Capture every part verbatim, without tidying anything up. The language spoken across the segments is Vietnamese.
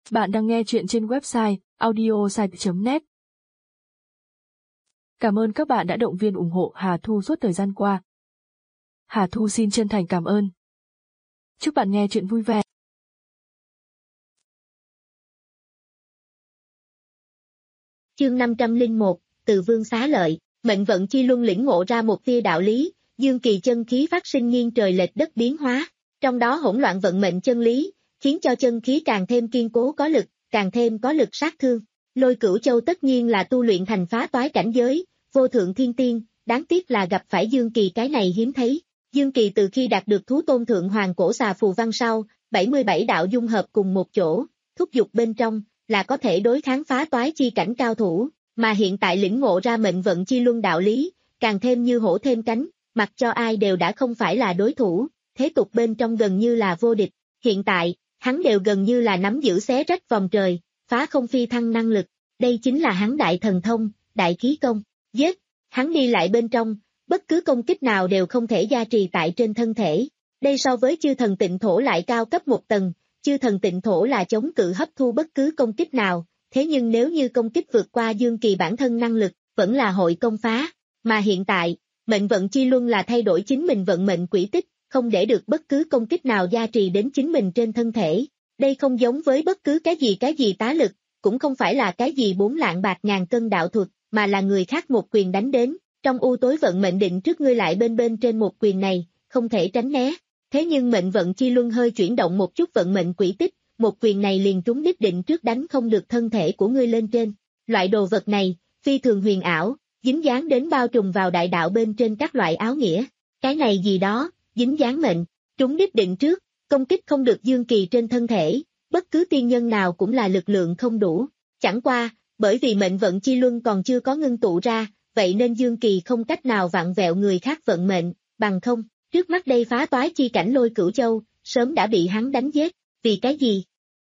Bạn đang nghe chuyện trên website audiosite chấm net. Cảm ơn các bạn đã động viên ủng hộ Hà Thu suốt thời gian qua. Hà Thu xin chân thành cảm ơn. Chúc bạn nghe chuyện vui vẻ. Chương năm trăm lẻ một, Từ Vương xá lợi, mệnh vận chi luân lĩnh ngộ ra một tia đạo lý, dương kỳ chân khí phát sinh nghiêng trời lệch đất biến hóa, trong đó hỗn loạn vận mệnh chân lý, khiến cho chân khí càng thêm kiên cố có lực, càng thêm có lực sát thương. Lôi Cửu Châu tất nhiên là tu luyện thành phá toái cảnh giới, vô thượng thiên tiên, đáng tiếc là gặp phải Dương Kỳ cái này hiếm thấy. Dương Kỳ từ khi đạt được thú tôn thượng hoàng cổ xà phù văn sau, bảy mươi bảy đạo dung hợp cùng một chỗ, thúc dục bên trong, là có thể đối kháng phá toái chi cảnh cao thủ, mà hiện tại lĩnh ngộ ra mệnh vận chi luân đạo lý, càng thêm như hổ thêm cánh, mặc cho ai đều đã không phải là đối thủ, thế tục bên trong gần như là vô địch. Hiện tại, hắn đều gần như là nắm giữ xé rách vòng trời, phá không phi thăng năng lực, đây chính là hắn đại thần thông, đại khí công, giết, hắn đi lại bên trong, bất cứ công kích nào đều không thể gia trì tại trên thân thể, đây so với chư thần tịnh thổ lại cao cấp một tầng, chư thần tịnh thổ là chống cự hấp thu bất cứ công kích nào, thế nhưng nếu như công kích vượt qua Dương Kỳ bản thân năng lực, vẫn là hội công phá, mà hiện tại, mệnh vận chi luân là thay đổi chính mình vận mệnh quỹ tích, không để được bất cứ công kích nào gia trì đến chính mình trên thân thể. Đây không giống với bất cứ cái gì cái gì tá lực, cũng không phải là cái gì bốn lạng bạc ngàn cân đạo thuật, mà là người khác một quyền đánh đến, trong u tối vận mệnh định trước ngươi lại bên bên trên một quyền này, không thể tránh né. Thế nhưng mệnh vận chi luân hơi chuyển động một chút vận mệnh quỹ tích, một quyền này liền trúng đích định trước đánh không được thân thể của ngươi lên trên. Loại đồ vật này, phi thường huyền ảo, dính dáng đến bao trùm vào đại đạo bên trên các loại áo nghĩa. Cái này gì đó, dính dáng mệnh, trúng đích định trước, công kích không được Dương Kỳ trên thân thể, bất cứ tiên nhân nào cũng là lực lượng không đủ. Chẳng qua, bởi vì mệnh vận chi luân còn chưa có ngưng tụ ra, vậy nên Dương Kỳ không cách nào vặn vẹo người khác vận mệnh, bằng không, trước mắt đây phá toái chi cảnh Lôi Cửu Châu, sớm đã bị hắn đánh giết. Vì cái gì?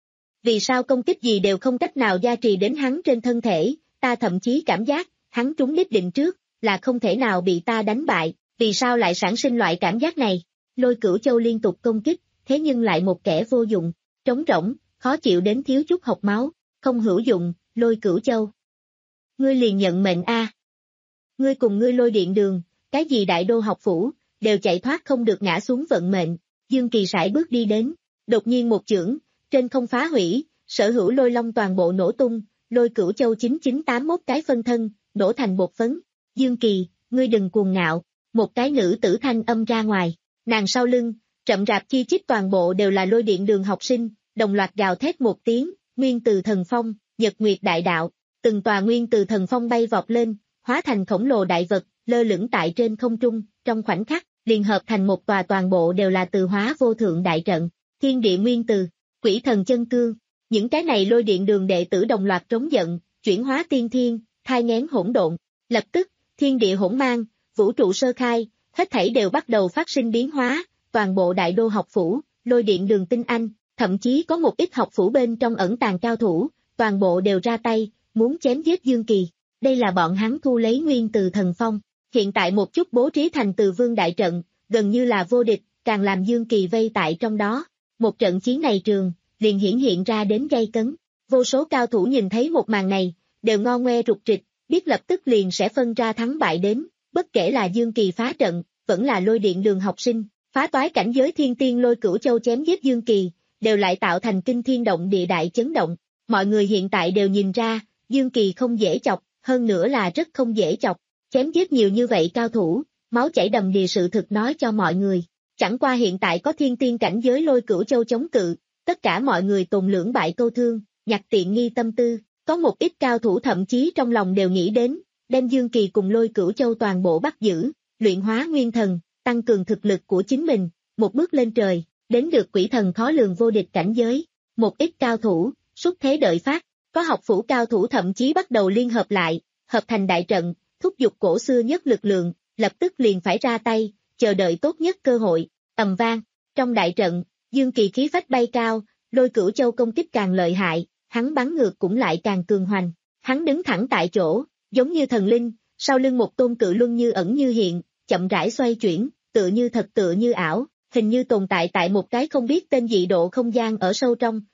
Vì sao công kích gì đều không cách nào gia trì đến hắn trên thân thể, ta thậm chí cảm giác, hắn trúng đích định trước, là không thể nào bị ta đánh bại, vì sao lại sản sinh loại cảm giác này? Lôi Cửu Châu liên tục công kích, thế nhưng lại một kẻ vô dụng, trống rỗng, khó chịu đến thiếu chút hộc máu, không hữu dụng, Lôi Cửu Châu. Ngươi liền nhận mệnh a. Ngươi cùng ngươi Lôi Điện Đường, cái gì đại đô học phủ, đều chạy thoát không được ngã xuống vận mệnh. Dương Kỳ sải bước đi đến, đột nhiên một chưởng, trên không phá hủy, sở hữu lôi long toàn bộ nổ tung, Lôi Cửu Châu chín chín tám mốt cái phân thân, nổ thành bột phấn. Dương Kỳ, ngươi đừng cuồng ngạo, một cái nữ tử thanh âm ra ngoài, nàng sau lưng, rậm rạp chi chít toàn bộ đều là Lôi Điện Đường học sinh, đồng loạt gào thét một tiếng, nguyên từ thần phong, nhật nguyệt đại đạo, từng tòa nguyên từ thần phong bay vọt lên, hóa thành khổng lồ đại vật, lơ lửng tại trên không trung, trong khoảnh khắc, liền hợp thành một tòa toàn bộ đều là từ hóa vô thượng đại trận, thiên địa nguyên từ, quỷ thần chân cương, những cái này Lôi Điện Đường đệ tử đồng loạt trống giận, chuyển hóa tiên thiên, thai nghén hỗn độn, lập tức, thiên địa hỗn mang, vũ trụ sơ khai, hết thảy đều bắt đầu phát sinh biến hóa, toàn bộ đại đô học phủ, Lôi Điện Đường tinh anh, thậm chí có một ít học phủ bên trong ẩn tàng cao thủ, toàn bộ đều ra tay, muốn chém giết Dương Kỳ. Đây là bọn hắn thu lấy nguyên từ thần phong, hiện tại một chút bố trí thành Từ Vương đại trận, gần như là vô địch, càng làm Dương Kỳ vây tại trong đó. Một trận chiến này trường, liền hiển hiện ra đến gay cấn. Vô số cao thủ nhìn thấy một màn này, đều ngo ngoe rụt rịch, biết lập tức liền sẽ phân ra thắng bại đến, bất kể là Dương Kỳ phá trận, vẫn là Lôi Điện Đường học sinh, phá toái cảnh giới thiên tiên Lôi Cửu Châu chém giết Dương Kỳ, đều lại tạo thành kinh thiên động địa đại chấn động. Mọi người hiện tại đều nhìn ra, Dương Kỳ không dễ chọc, hơn nữa là rất không dễ chọc, chém giết nhiều như vậy cao thủ, máu chảy đầm đìa sự thực nói cho mọi người. Chẳng qua hiện tại có thiên tiên cảnh giới Lôi Cửu Châu chống cự, tất cả mọi người tồn lưỡng bại câu thương, nhặt tiện nghi tâm tư, có một ít cao thủ thậm chí trong lòng đều nghĩ đến, đem Dương Kỳ cùng Lôi Cửu Châu toàn bộ bắt giữ, luyện hóa nguyên thần, tăng cường thực lực của chính mình, một bước lên trời, đến được quỷ thần khó lường vô địch cảnh giới. Một ít cao thủ, xuất thế đợi phát, có học phủ cao thủ thậm chí bắt đầu liên hợp lại, hợp thành đại trận, thúc giục cổ xưa nhất lực lượng, lập tức liền phải ra tay, chờ đợi tốt nhất cơ hội. Ầm vang, trong đại trận, Dương Kỳ khí phách bay cao, Lôi Cửu Châu công kích càng lợi hại, hắn bắn ngược cũng lại càng cường hoành. Hắn đứng thẳng tại chỗ, giống như thần linh, sau lưng một tôn cự luân như ẩn như hiện, chậm rãi xoay chuyển, tựa như thật tựa như ảo, hình như tồn tại tại một cái không biết tên dị độ không gian ở sâu trong,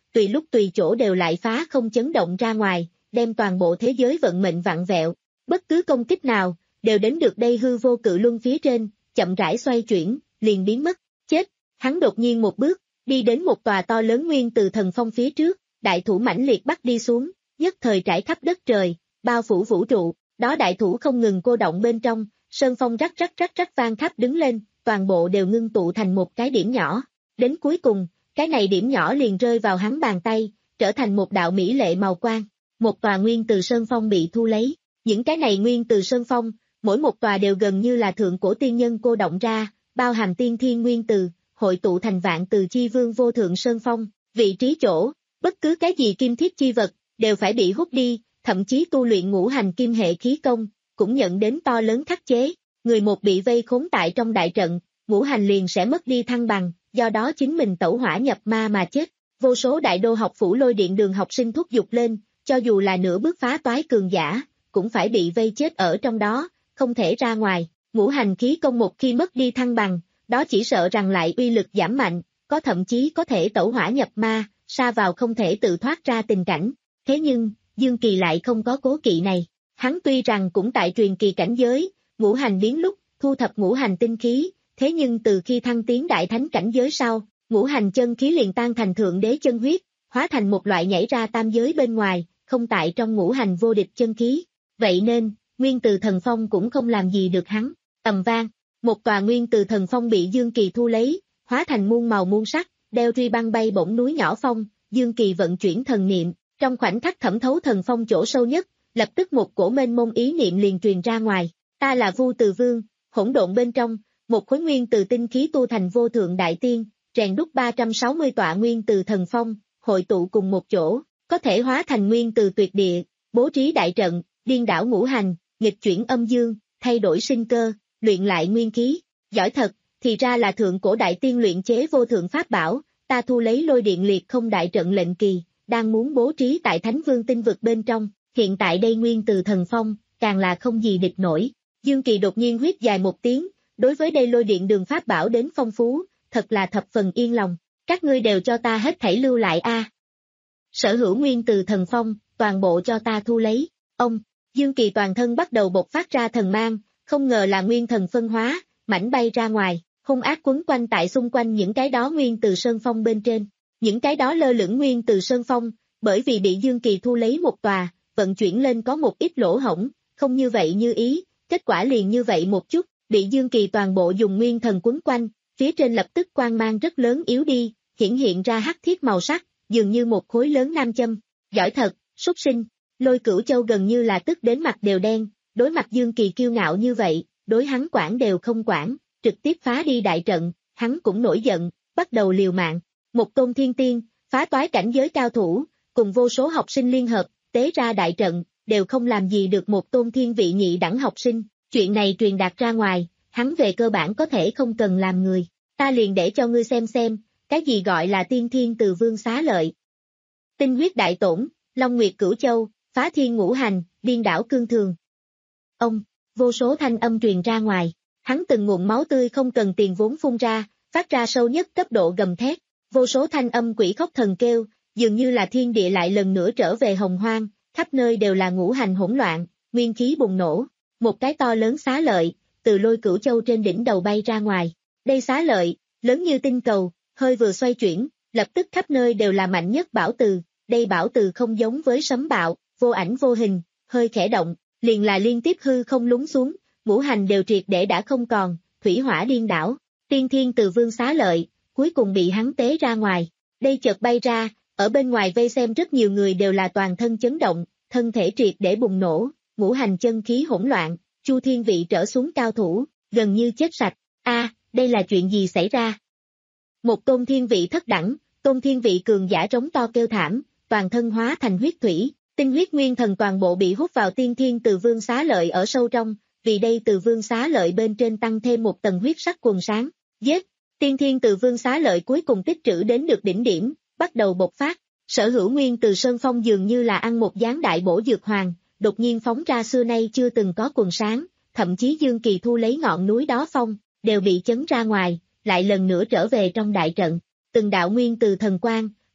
tùy lúc tùy chỗ đều lại phá không chấn động ra ngoài, đem toàn bộ thế giới vận mệnh vặn vẹo. Bất cứ công kích nào, đều đến được đây hư vô cự luân phía trên, chậm rãi xoay chuyển, liền biến mất. Chết, hắn đột nhiên một bước, đi đến một tòa to lớn nguyên từ thần phong phía trước, đại thủ mãnh liệt bắt đi xuống, nhất thời trải khắp đất trời, bao phủ vũ trụ, đó đại thủ không ngừng cô động bên trong, sơn phong rắc rắc rắc rắc vang khắp đứng lên, toàn bộ đều ngưng tụ thành một cái điểm nhỏ. Đến cuối cùng, cái này điểm nhỏ liền rơi vào hắn bàn tay, trở thành một đạo mỹ lệ màu quang. Một tòa nguyên từ sơn phong bị thu lấy, những cái này nguyên từ sơn phong, mỗi một tòa đều gần như là thượng cổ tiên nhân cô động ra, bao hàm tiên thiên nguyên từ, hội tụ thành vạn từ chi vương vô thượng sơn phong, vị trí chỗ, bất cứ cái gì kim thiết chi vật, đều phải bị hút đi, thậm chí tu luyện ngũ hành kim hệ khí công, cũng nhận đến to lớn khắc chế, người một bị vây khốn tại trong đại trận, ngũ hành liền sẽ mất đi thăng bằng, do đó chính mình tẩu hỏa nhập ma mà chết. Vô số đại đô học phủ lôi điện đường học sinh thúc giục lên, cho dù là nửa bước phá toái cường giả, cũng phải bị vây chết ở trong đó, không thể ra ngoài. Ngũ hành khí công một khi mất đi thăng bằng, đó chỉ sợ rằng lại uy lực giảm mạnh, có thậm chí có thể tẩu hỏa nhập ma, sa vào không thể tự thoát ra tình cảnh. Thế nhưng, Dương Kỳ lại không có cố kỵ này. Hắn tuy rằng cũng tại truyền kỳ cảnh giới, ngũ hành biến lúc, thu thập ngũ hành tinh khí, thế nhưng từ khi thăng tiến đại thánh cảnh giới sau, ngũ hành chân khí liền tan thành thượng đế chân huyết, hóa thành một loại nhảy ra tam giới bên ngoài, không tại trong ngũ hành vô địch chân khí. Vậy nên, nguyên từ thần phong cũng không làm gì được hắn. Ầm vang, một tòa nguyên từ thần phong bị Dương Kỳ thu lấy, hóa thành muôn màu muôn sắc, đeo ri băng bay bổng núi nhỏ phong, Dương Kỳ vận chuyển thần niệm, trong khoảnh khắc thẩm thấu thần phong chỗ sâu nhất, lập tức một cổ mênh mông ý niệm liền truyền ra ngoài. Ta là Vu Từ Vương, hỗn độn bên trong, một khối nguyên từ tinh khí tu thành vô thượng đại tiên, rèn đúc ba trăm sáu mươi tọa nguyên từ thần phong, hội tụ cùng một chỗ, có thể hóa thành nguyên từ tuyệt địa, bố trí đại trận, điên đảo ngũ hành, nghịch chuyển âm dương, thay đổi sinh cơ, luyện lại nguyên khí. Giỏi thật, thì ra là thượng cổ đại tiên luyện chế vô thượng pháp bảo, ta thu lấy lôi điện liệt không đại trận lệnh kỳ, đang muốn bố trí tại Thánh Vương tinh vực bên trong, hiện tại đây nguyên từ thần phong, càng là không gì địch nổi. Dương Kỳ đột nhiên huyết dài một tiếng, đối với đây lôi điện đường pháp bảo đến phong phú, thật là thập phần yên lòng, các ngươi đều cho ta hết thảy lưu lại a. À. Sở hữu nguyên từ thần phong, toàn bộ cho ta thu lấy. Ông, Dương Kỳ toàn thân bắt đầu bộc phát ra thần mang, không ngờ là nguyên thần phân hóa, mảnh bay ra ngoài, hung ác quấn quanh tại xung quanh những cái đó nguyên từ sơn phong bên trên. Những cái đó lơ lửng nguyên từ sơn phong, bởi vì bị Dương Kỳ thu lấy một tòa, vận chuyển lên có một ít lỗ hổng, không như vậy như ý, kết quả liền như vậy một chút, bị Dương Kỳ toàn bộ dùng nguyên thần quấn quanh, phía trên lập tức quang mang rất lớn yếu đi, hiển hiện ra hắc thiết màu sắc, dường như một khối lớn nam châm. Giỏi thật, súc sinh. Lôi Cửu Châu gần như là tức đến mặt đều đen, đối mặt Dương Kỳ kiêu ngạo như vậy, đối hắn quản đều không quản, trực tiếp phá đi đại trận, hắn cũng nổi giận, bắt đầu liều mạng. Một tôn thiên tiên, phá toái cảnh giới cao thủ, cùng vô số học sinh liên hợp, tế ra đại trận, đều không làm gì được một tôn thiên vị nhị đẳng học sinh. Chuyện này truyền đạt ra ngoài, hắn về cơ bản có thể không cần làm người. Ta liền để cho ngươi xem xem, cái gì gọi là tiên thiên từ vương xá lợi. Tinh huyết đại tổn, Long Nguyệt Cửu Châu, phá thiên ngũ hành, điên đảo cương thường. Ông, vô số thanh âm truyền ra ngoài, hắn từng nguồn máu tươi không cần tiền vốn phun ra, phát ra sâu nhất cấp độ gầm thét, vô số thanh âm quỷ khóc thần kêu, dường như là thiên địa lại lần nữa trở về hồng hoang, khắp nơi đều là ngũ hành hỗn loạn, nguyên khí bùng nổ, một cái to lớn xá lợi, từ Lôi Cửu Châu trên đỉnh đầu bay ra ngoài, đây xá lợi, lớn như tinh cầu, hơi vừa xoay chuyển, lập tức khắp nơi đều là mạnh nhất bảo từ, đây bảo từ không giống với sấm bạo, vô ảnh vô hình, hơi khẽ động, liền là liên tiếp hư không lún xuống, ngũ hành đều triệt để đã không còn, thủy hỏa điên đảo, tiên thiên từ vương xá lợi, cuối cùng bị hắn tế ra ngoài, đây chợt bay ra, ở bên ngoài vây xem rất nhiều người đều là toàn thân chấn động, thân thể triệt để bùng nổ, ngũ hành chân khí hỗn loạn, Chu Thiên vị trở xuống cao thủ, gần như chết sạch, a, à, đây là chuyện gì xảy ra? Một tôn thiên vị thất đẳng, tôn thiên vị cường giả trống to kêu thảm, toàn thân hóa thành huyết thủy, tinh huyết nguyên thần toàn bộ bị hút vào tiên thiên từ vương xá lợi ở sâu trong, vì đây từ vương xá lợi bên trên tăng thêm một tầng huyết sắc quần sáng, giết, tiên thiên từ vương xá lợi cuối cùng tích trữ đến được đỉnh điểm, bắt đầu bộc phát, sở hữu nguyên từ sơn phong dường như là ăn một gián đại bổ dược hoàng, đột nhiên phóng ra xưa nay chưa từng có quần sáng, thậm chí Dương Kỳ thu lấy ngọn núi đó phong, đều bị chấn ra ngoài, lại lần nữa trở về trong đại trận, từng đạo nguyên từ thần quang,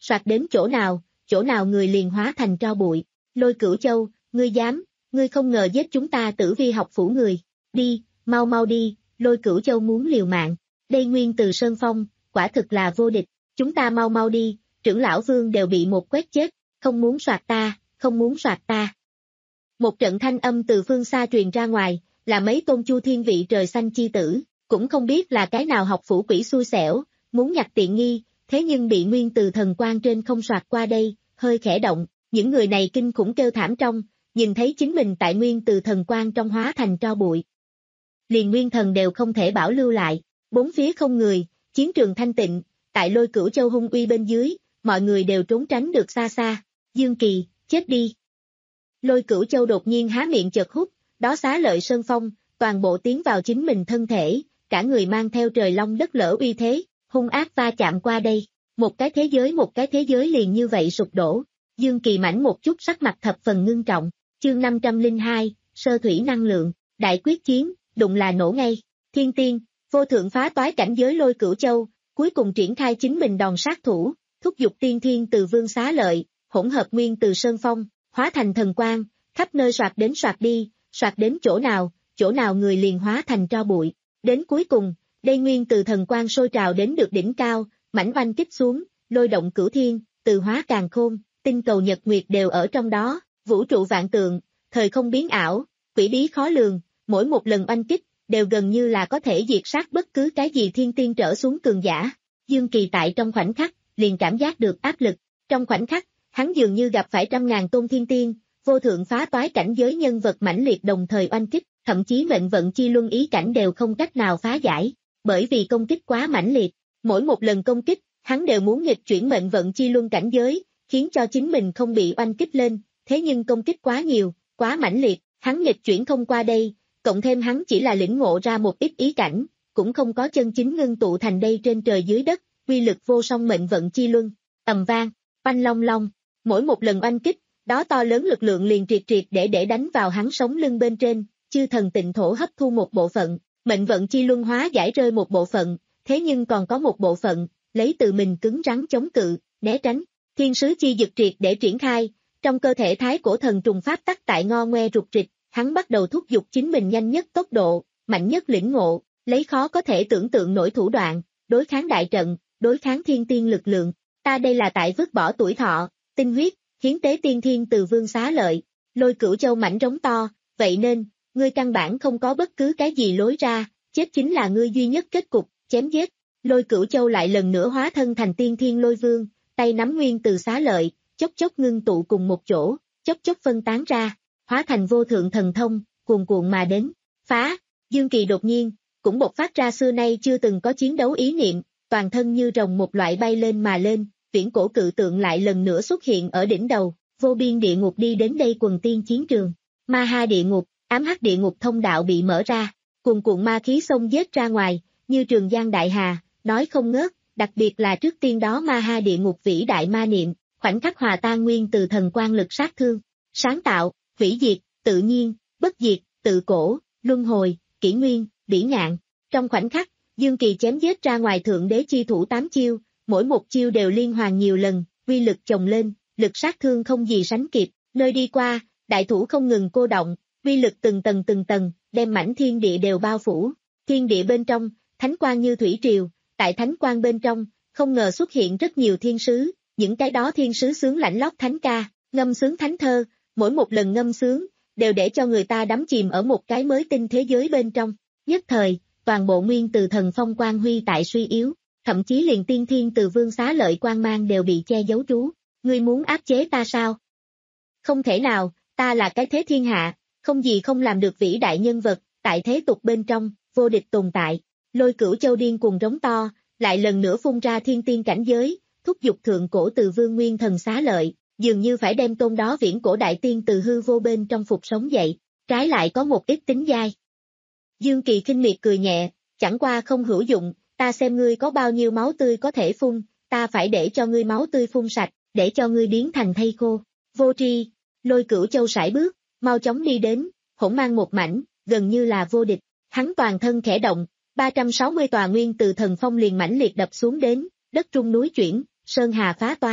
soạt đến chỗ nào, chỗ nào người liền hóa thành tro bụi. Lôi Cửu Châu, ngươi dám, ngươi không ngờ giết chúng ta Tử Vi học phủ người, đi, mau mau đi, Lôi Cửu Châu muốn liều mạng, đây nguyên từ Sơn Phong, quả thực là vô địch, chúng ta mau mau đi, trưởng lão Vương đều bị một quét chết, không muốn soạt ta, không muốn soạt ta. Một trận thanh âm từ phương xa truyền ra ngoài, là mấy tôn Chu Thiên vị trời xanh chi tử, cũng không biết là cái nào học phủ quỷ xui xẻo, muốn nhặt tiện nghi, thế nhưng bị nguyên từ thần quang trên không soạt qua đây, hơi khẽ động, những người này kinh khủng kêu thảm trong, nhìn thấy chính mình tại nguyên từ thần quang trong hóa thành tro bụi. Liền nguyên thần đều không thể bảo lưu lại, bốn phía không người, chiến trường thanh tịnh, tại Lôi Cửu Châu hung uy bên dưới, mọi người đều trốn tránh được xa xa, Dương Kỳ, chết đi. Lôi Cửu Châu đột nhiên há miệng chợt hút, đó xá lợi sơn phong, toàn bộ tiến vào chính mình thân thể, cả người mang theo trời long đất lở uy thế, hung ác va chạm qua đây, một cái thế giới một cái thế giới liền như vậy sụp đổ. Dương Kỳ mảnh một chút sắc mặt thập phần ngưng trọng, chương năm trăm lẻ hai, sơ thủy năng lượng, đại quyết chiến, đụng là nổ ngay, thiên tiên, vô thượng phá toái cảnh giới Lôi Cửu Châu, cuối cùng triển khai chính mình đòn sát thủ, thúc giục tiên thiên từ vương xá lợi, hỗn hợp nguyên từ sơn phong, hóa thành thần quang, khắp nơi soạt đến soạt đi, soạt đến chỗ nào, chỗ nào người liền hóa thành tro bụi, đến cuối cùng, đây nguyên từ thần quang sôi trào đến được đỉnh cao, mảnh oanh kích xuống, lôi động cửu thiên, từ hóa càn khôn, tinh cầu nhật nguyệt đều ở trong đó, vũ trụ vạn tượng, thời không biến ảo, quỷ bí khó lường, mỗi một lần oanh kích, đều gần như là có thể diệt sát bất cứ cái gì thiên tiên trở xuống cường giả. Dương Kỳ tại trong khoảnh khắc, liền cảm giác được áp lực, trong khoảnh khắc, hắn dường như gặp phải trăm ngàn tôn thiên tiên, vô thượng phá toái cảnh giới nhân vật mãnh liệt đồng thời oanh kích, thậm chí mệnh vận chi luân ý cảnh đều không cách nào phá giải, bởi vì công kích quá mãnh liệt, mỗi một lần công kích, hắn đều muốn nghịch chuyển mệnh vận chi luân cảnh giới, khiến cho chính mình không bị oanh kích lên, thế nhưng công kích quá nhiều, quá mãnh liệt, hắn nghịch chuyển không qua đây, cộng thêm hắn chỉ là lĩnh ngộ ra một ít ý cảnh, cũng không có chân chính ngưng tụ thành đây trên trời dưới đất, quy lực vô song mệnh vận chi luân, ầm vang, oanh long long, mỗi một lần oanh kích, đó to lớn lực lượng liền triệt triệt để để đánh vào hắn sống lưng bên trên, chư thần tịnh thổ hấp thu một bộ phận, mệnh vận chi luân hóa giải rơi một bộ phận, thế nhưng còn có một bộ phận, lấy từ mình cứng rắn chống cự, né tránh, thiên sứ chi dực triệt để triển khai, trong cơ thể thái cổ thần trùng pháp tắc tại ngo ngoe rụt rịch, hắn bắt đầu thúc giục chính mình nhanh nhất tốc độ, mạnh nhất lĩnh ngộ, lấy khó có thể tưởng tượng nổi thủ đoạn, đối kháng đại trận, đối kháng thiên tiên lực lượng, ta đây là tại vứt bỏ tuổi thọ, tinh huyết, hiến tế tiên thiên từ vương xá lợi, Lôi Cửu Châu mảnh rống to, vậy nên, ngươi căn bản không có bất cứ cái gì lối ra, chết chính là ngươi duy nhất kết cục, chém giết, Lôi Cửu Châu lại lần nữa hóa thân thành tiên thiên lôi vương, tay nắm nguyên từ xá lợi, chốc chốc ngưng tụ cùng một chỗ, chốc chốc phân tán ra, hóa thành vô thượng thần thông, cuồn cuộn mà đến, phá, Dương Kỳ đột nhiên, cũng bộc phát ra xưa nay chưa từng có chiến đấu ý niệm, toàn thân như rồng một loại bay lên mà lên, viễn cổ cự tượng lại lần nữa xuất hiện ở đỉnh đầu, vô biên địa ngục đi đến đây quần tiên chiến trường, ma ha địa ngục, ám hắc địa ngục thông đạo bị mở ra, cuồn cuộn ma khí xông giết ra ngoài, như trường giang đại hà, nói không ngớt, đặc biệt là trước tiên đó ma ha địa ngục vĩ đại ma niệm, khoảnh khắc hòa tan nguyên từ thần quang lực sát thương, sáng tạo, hủy diệt, tự nhiên, bất diệt, tự cổ, luân hồi, kỷ nguyên, bỉ ngạn, trong khoảnh khắc, Dương Kỳ chém giết ra ngoài thượng đế chi thủ tám chiêu, mỗi một chiêu đều liên hoàn nhiều lần, uy lực chồng lên, lực sát thương không gì sánh kịp, nơi đi qua, đại thủ không ngừng cô động, uy lực từng tầng từng tầng, đem mảnh thiên địa đều bao phủ, thiên địa bên trong, thánh quang như thủy triều, tại thánh quang bên trong, không ngờ xuất hiện rất nhiều thiên sứ, những cái đó thiên sứ sướng lãnh lót thánh ca, ngâm sướng thánh thơ, mỗi một lần ngâm sướng, đều để cho người ta đắm chìm ở một cái mới tinh thế giới bên trong, nhất thời, toàn bộ nguyên từ thần phong quang huy tại suy yếu, thậm chí liền tiên thiên từ vương xá lợi quang mang đều bị che giấu trú, ngươi muốn áp chế ta sao? Không thể nào, ta là cái thế thiên hạ, không gì không làm được vĩ đại nhân vật, tại thế tục bên trong, vô địch tồn tại, Lôi Cửu Châu điên cuồng rống to, lại lần nữa phun ra thiên tiên cảnh giới, thúc giục thượng cổ từ vương nguyên thần xá lợi, dường như phải đem tôn đó viễn cổ đại tiên từ hư vô bên trong phục sống dậy, trái lại có một ít tính dai. Dương Kỳ khinh miệt cười nhẹ, chẳng qua không hữu dụng, ta xem ngươi có bao nhiêu máu tươi có thể phun, ta phải để cho ngươi máu tươi phun sạch, để cho ngươi biến thành thây khô. Vô tri, Lôi Cửu Châu sải bước, mau chóng đi đến, hỗn mang một mảnh, gần như là vô địch, hắn toàn thân khẽ động, ba trăm sáu mươi tòa nguyên từ thần phong liền mãnh liệt đập xuống đến, đất trung núi chuyển, sơn hà phá toái,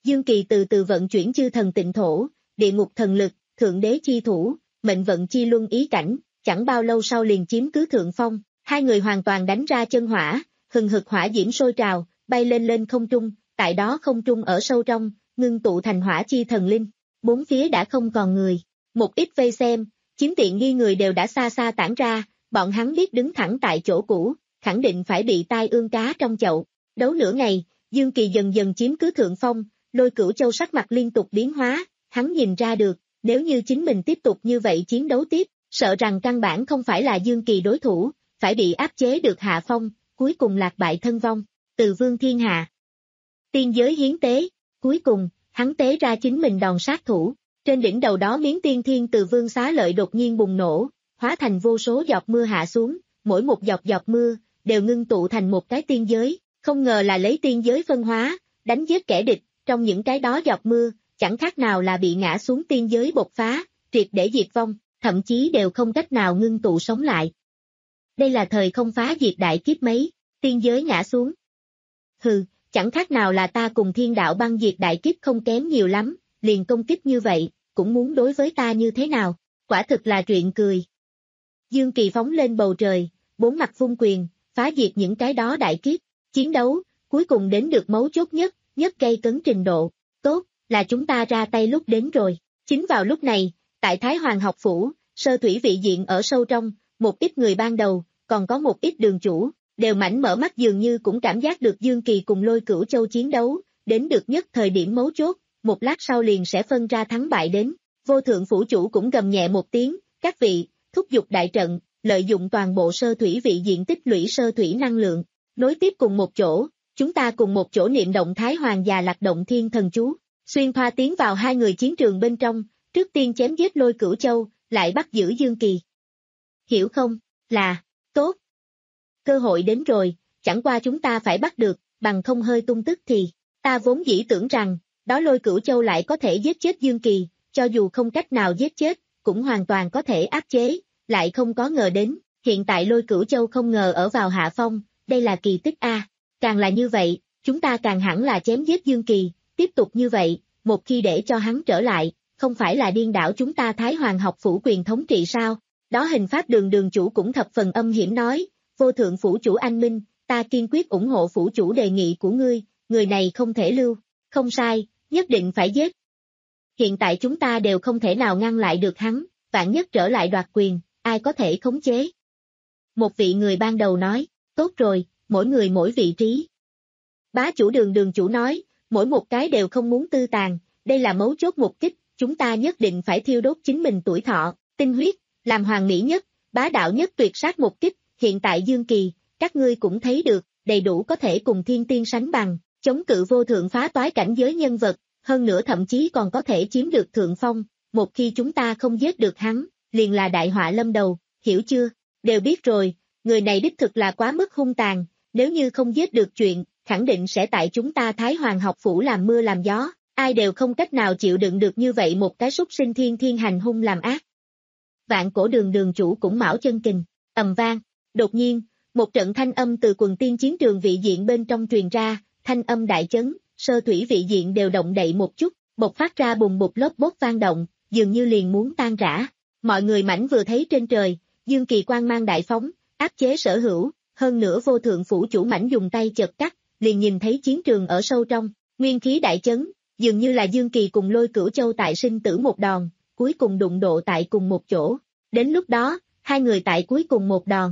Dương Kỳ từ từ vận chuyển chư thần tịnh thổ, địa ngục thần lực, thượng đế chi thủ, mệnh vận chi luân ý cảnh, chẳng bao lâu sau liền chiếm cứ thượng phong, hai người hoàn toàn đánh ra chân hỏa, hừng hực hỏa diễm sôi trào, bay lên lên không trung, tại đó không trung ở sâu trong, ngưng tụ thành hỏa chi thần linh, bốn phía đã không còn người, một ít vây xem, chiếm tiện nghi người đều đã xa xa tản ra, bọn hắn biết đứng thẳng tại chỗ cũ, khẳng định phải bị tai ương cá trong chậu, đấu nửa ngày, Dương Kỳ dần dần chiếm cứ thượng phong, Lôi Cửu Châu sắc mặt liên tục biến hóa, hắn nhìn ra được, nếu như chính mình tiếp tục như vậy chiến đấu tiếp, sợ rằng căn bản không phải là Dương Kỳ đối thủ, phải bị áp chế được hạ phong, cuối cùng lạc bại thân vong, từ vương thiên hạ. Tiên giới hiến tế, cuối cùng, hắn tế ra chính mình đòn sát thủ, trên đỉnh đầu đó miếng tiên thiên từ vương xá lợi đột nhiên bùng nổ, hóa thành vô số giọt mưa hạ xuống, mỗi một giọt giọt mưa, đều ngưng tụ thành một cái tiên giới, không ngờ là lấy tiên giới phân hóa, đánh giết kẻ địch, trong những cái đó giọt mưa, chẳng khác nào là bị ngã xuống tiên giới bộc phá, triệt để diệt vong, thậm chí đều không cách nào ngưng tụ sống lại. Đây là thời không phá diệt đại kiếp mấy, tiên giới ngã xuống. Hừ, chẳng khác nào là ta cùng thiên đạo băng diệt đại kiếp không kém nhiều lắm, liền công kích như vậy, cũng muốn đối với ta như thế nào, quả thực là chuyện cười. Dương Kỳ phóng lên bầu trời, bốn mặt vung quyền, phá diệt những cái đó đại kiếp, chiến đấu, cuối cùng đến được mấu chốt nhất, nhất gây cấn trình độ, tốt, là chúng ta ra tay lúc đến rồi, chính vào lúc này, tại Thái Hoàng học phủ, sơ thủy vị diện ở sâu trong, một ít người ban đầu, còn có một ít đường chủ, đều mảnh mở mắt dường như cũng cảm giác được Dương Kỳ cùng Lôi Cửu Châu chiến đấu, đến được nhất thời điểm mấu chốt, một lát sau liền sẽ phân ra thắng bại đến, vô thượng phủ chủ cũng gầm nhẹ một tiếng, các vị, thúc giục đại trận, lợi dụng toàn bộ sơ thủy vị diện tích lũy sơ thủy năng lượng, nối tiếp cùng một chỗ, chúng ta cùng một chỗ niệm động Thái Hoàng và lạc động thiên thần chú, xuyên thoa tiến vào hai người chiến trường bên trong, trước tiên chém giết Lôi Cửu Châu, lại bắt giữ Dương Kỳ. Hiểu không? Là, tốt. Cơ hội đến rồi, chẳng qua chúng ta phải bắt được, bằng không hơi tung tức thì, ta vốn dĩ tưởng rằng, đó Lôi Cửu Châu lại có thể giết chết Dương Kỳ, cho dù không cách nào giết chết, cũng hoàn toàn có thể áp chế, lại không có ngờ đến, hiện tại Lôi Cửu Châu không ngờ ở vào hạ phong, đây là kỳ tích a. Càng là như vậy, chúng ta càng hẳn là chém giết Dương Kỳ, tiếp tục như vậy, một khi để cho hắn trở lại, không phải là điên đảo chúng ta Thái Hoàng học phủ quyền thống trị sao? Đó hình pháp đường đường chủ cũng thập phần âm hiểm nói, vô thượng phủ chủ anh minh, ta kiên quyết ủng hộ phủ chủ đề nghị của ngươi, người này không thể lưu, không sai, nhất định phải giết. Hiện tại chúng ta đều không thể nào ngăn lại được hắn, vạn nhất trở lại đoạt quyền, ai có thể khống chế? Một vị người ban đầu nói, tốt rồi, mỗi người mỗi vị trí. Bá chủ đường đường chủ nói, mỗi một cái đều không muốn tư tàn, đây là mấu chốt mục kích, chúng ta nhất định phải thiêu đốt chính mình tuổi thọ, tinh huyết, làm hoàng mỹ nhất, bá đạo nhất tuyệt sát một kích, hiện tại Dương Kỳ, các ngươi cũng thấy được, đầy đủ có thể cùng thiên tiên sánh bằng, chống cự vô thượng phá toái cảnh giới nhân vật, hơn nữa thậm chí còn có thể chiếm được thượng phong, một khi chúng ta không giết được hắn, liền là đại họa lâm đầu, hiểu chưa? Đều biết rồi, người này đích thực là quá mức hung tàn, nếu như không giết được chuyện, khẳng định sẽ tại chúng ta Thái Hoàng học phủ làm mưa làm gió, ai đều không cách nào chịu đựng được như vậy một cái súc sinh thiên thiên hành hung làm ác. Vạn cổ đường đường chủ cũng mão chân kình, ầm vang, đột nhiên, một trận thanh âm từ quần tiên chiến trường vị diện bên trong truyền ra, thanh âm đại chấn, sơ thủy vị diện đều động đậy một chút, bộc phát ra bùng bục lốp bốt vang động, dường như liền muốn tan rã. Mọi người mảnh vừa thấy trên trời, Dương Kỳ quang mang đại phóng, áp chế sở hữu, hơn nữa vô thượng phủ chủ mảnh dùng tay chợt cắt, liền nhìn thấy chiến trường ở sâu trong, nguyên khí đại chấn, dường như là Dương Kỳ cùng Lôi Cửu Châu tại sinh tử một đòn, cuối cùng đụng độ tại cùng một chỗ. Đến lúc đó, hai người tại cuối cùng một đòn.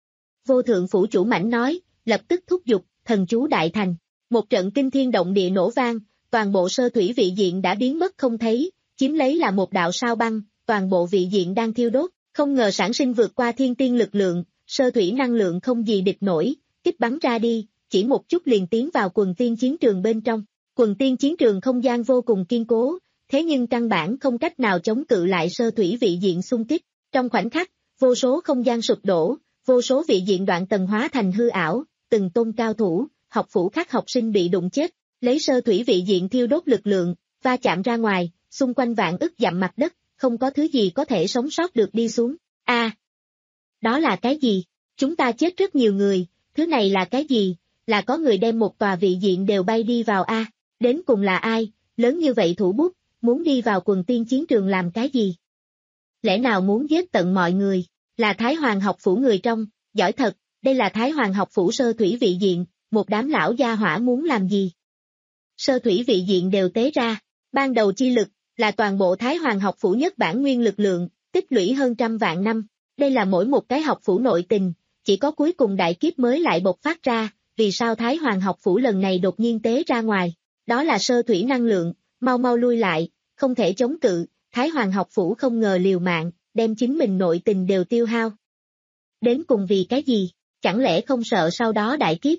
Vô thượng phủ chủ mảnh nói, lập tức thúc giục, thần chú đại thành. Một trận kinh thiên động địa nổ vang, toàn bộ sơ thủy vị diện đã biến mất không thấy, chiếm lấy là một đạo sao băng, toàn bộ vị diện đang thiêu đốt, không ngờ sản sinh vượt qua thiên tiên lực lượng, sơ thủy năng lượng không gì địch nổi, kích bắn ra đi, chỉ một chút liền tiến vào quần tiên chiến trường bên trong. Quần tiên chiến trường không gian vô cùng kiên cố, thế nhưng căn bản không cách nào chống cự lại sơ thủy vị diện xung kích. Trong khoảnh khắc, vô số không gian sụp đổ, vô số vị diện đoạn tầng hóa thành hư ảo, từng tôn cao thủ, học phủ khác học sinh bị đụng chết, lấy sơ thủy vị diện thiêu đốt lực lượng, va chạm ra ngoài, xung quanh vạn ức dặm mặt đất, không có thứ gì có thể sống sót được đi xuống. A, à, đó là cái gì? Chúng ta chết rất nhiều người, thứ này là cái gì? Là có người đem một tòa vị diện đều bay đi vào a, à? Đến cùng là ai? lớn như vậy thủ bút, muốn đi vào quần tiên chiến trường làm cái gì? Lẽ nào muốn giết tận mọi người, là Thái Hoàng học phủ người trong, giỏi thật, đây là Thái Hoàng học phủ sơ thủy vị diện, một đám lão gia hỏa muốn làm gì? Sơ thủy vị diện đều tế ra, ban đầu chi lực, là toàn bộ Thái Hoàng học phủ nhất bản nguyên lực lượng, tích lũy hơn trăm vạn năm, đây là mỗi một cái học phủ nội tình, chỉ có cuối cùng đại kiếp mới lại bộc phát ra, vì sao Thái Hoàng học phủ lần này đột nhiên tế ra ngoài, đó là sơ thủy năng lượng, mau mau lui lại, không thể chống cự, Thái Hoàng học phủ không ngờ liều mạng, đem chính mình nội tình đều tiêu hao. Đến cùng vì cái gì, chẳng lẽ không sợ sau đó đại kiếp?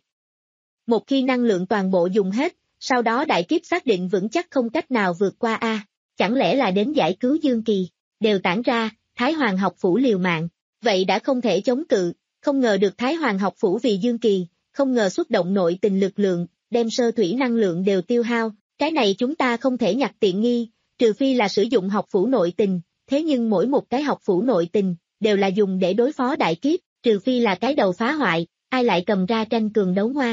Một khi năng lượng toàn bộ dùng hết, sau đó đại kiếp xác định vững chắc không cách nào vượt qua a, chẳng lẽ là đến giải cứu Dương Kỳ, đều tản ra, Thái Hoàng học phủ liều mạng, vậy đã không thể chống cự, không ngờ được Thái Hoàng học phủ vì Dương Kỳ, không ngờ xuất động nội tình lực lượng, đem sơ thủy năng lượng đều tiêu hao, cái này chúng ta không thể nhặt tiện nghi, trừ phi là sử dụng học phủ nội tình, thế nhưng mỗi một cái học phủ nội tình, đều là dùng để đối phó đại kiếp, trừ phi là cái đầu phá hoại, ai lại cầm ra tranh cường đấu ngoan.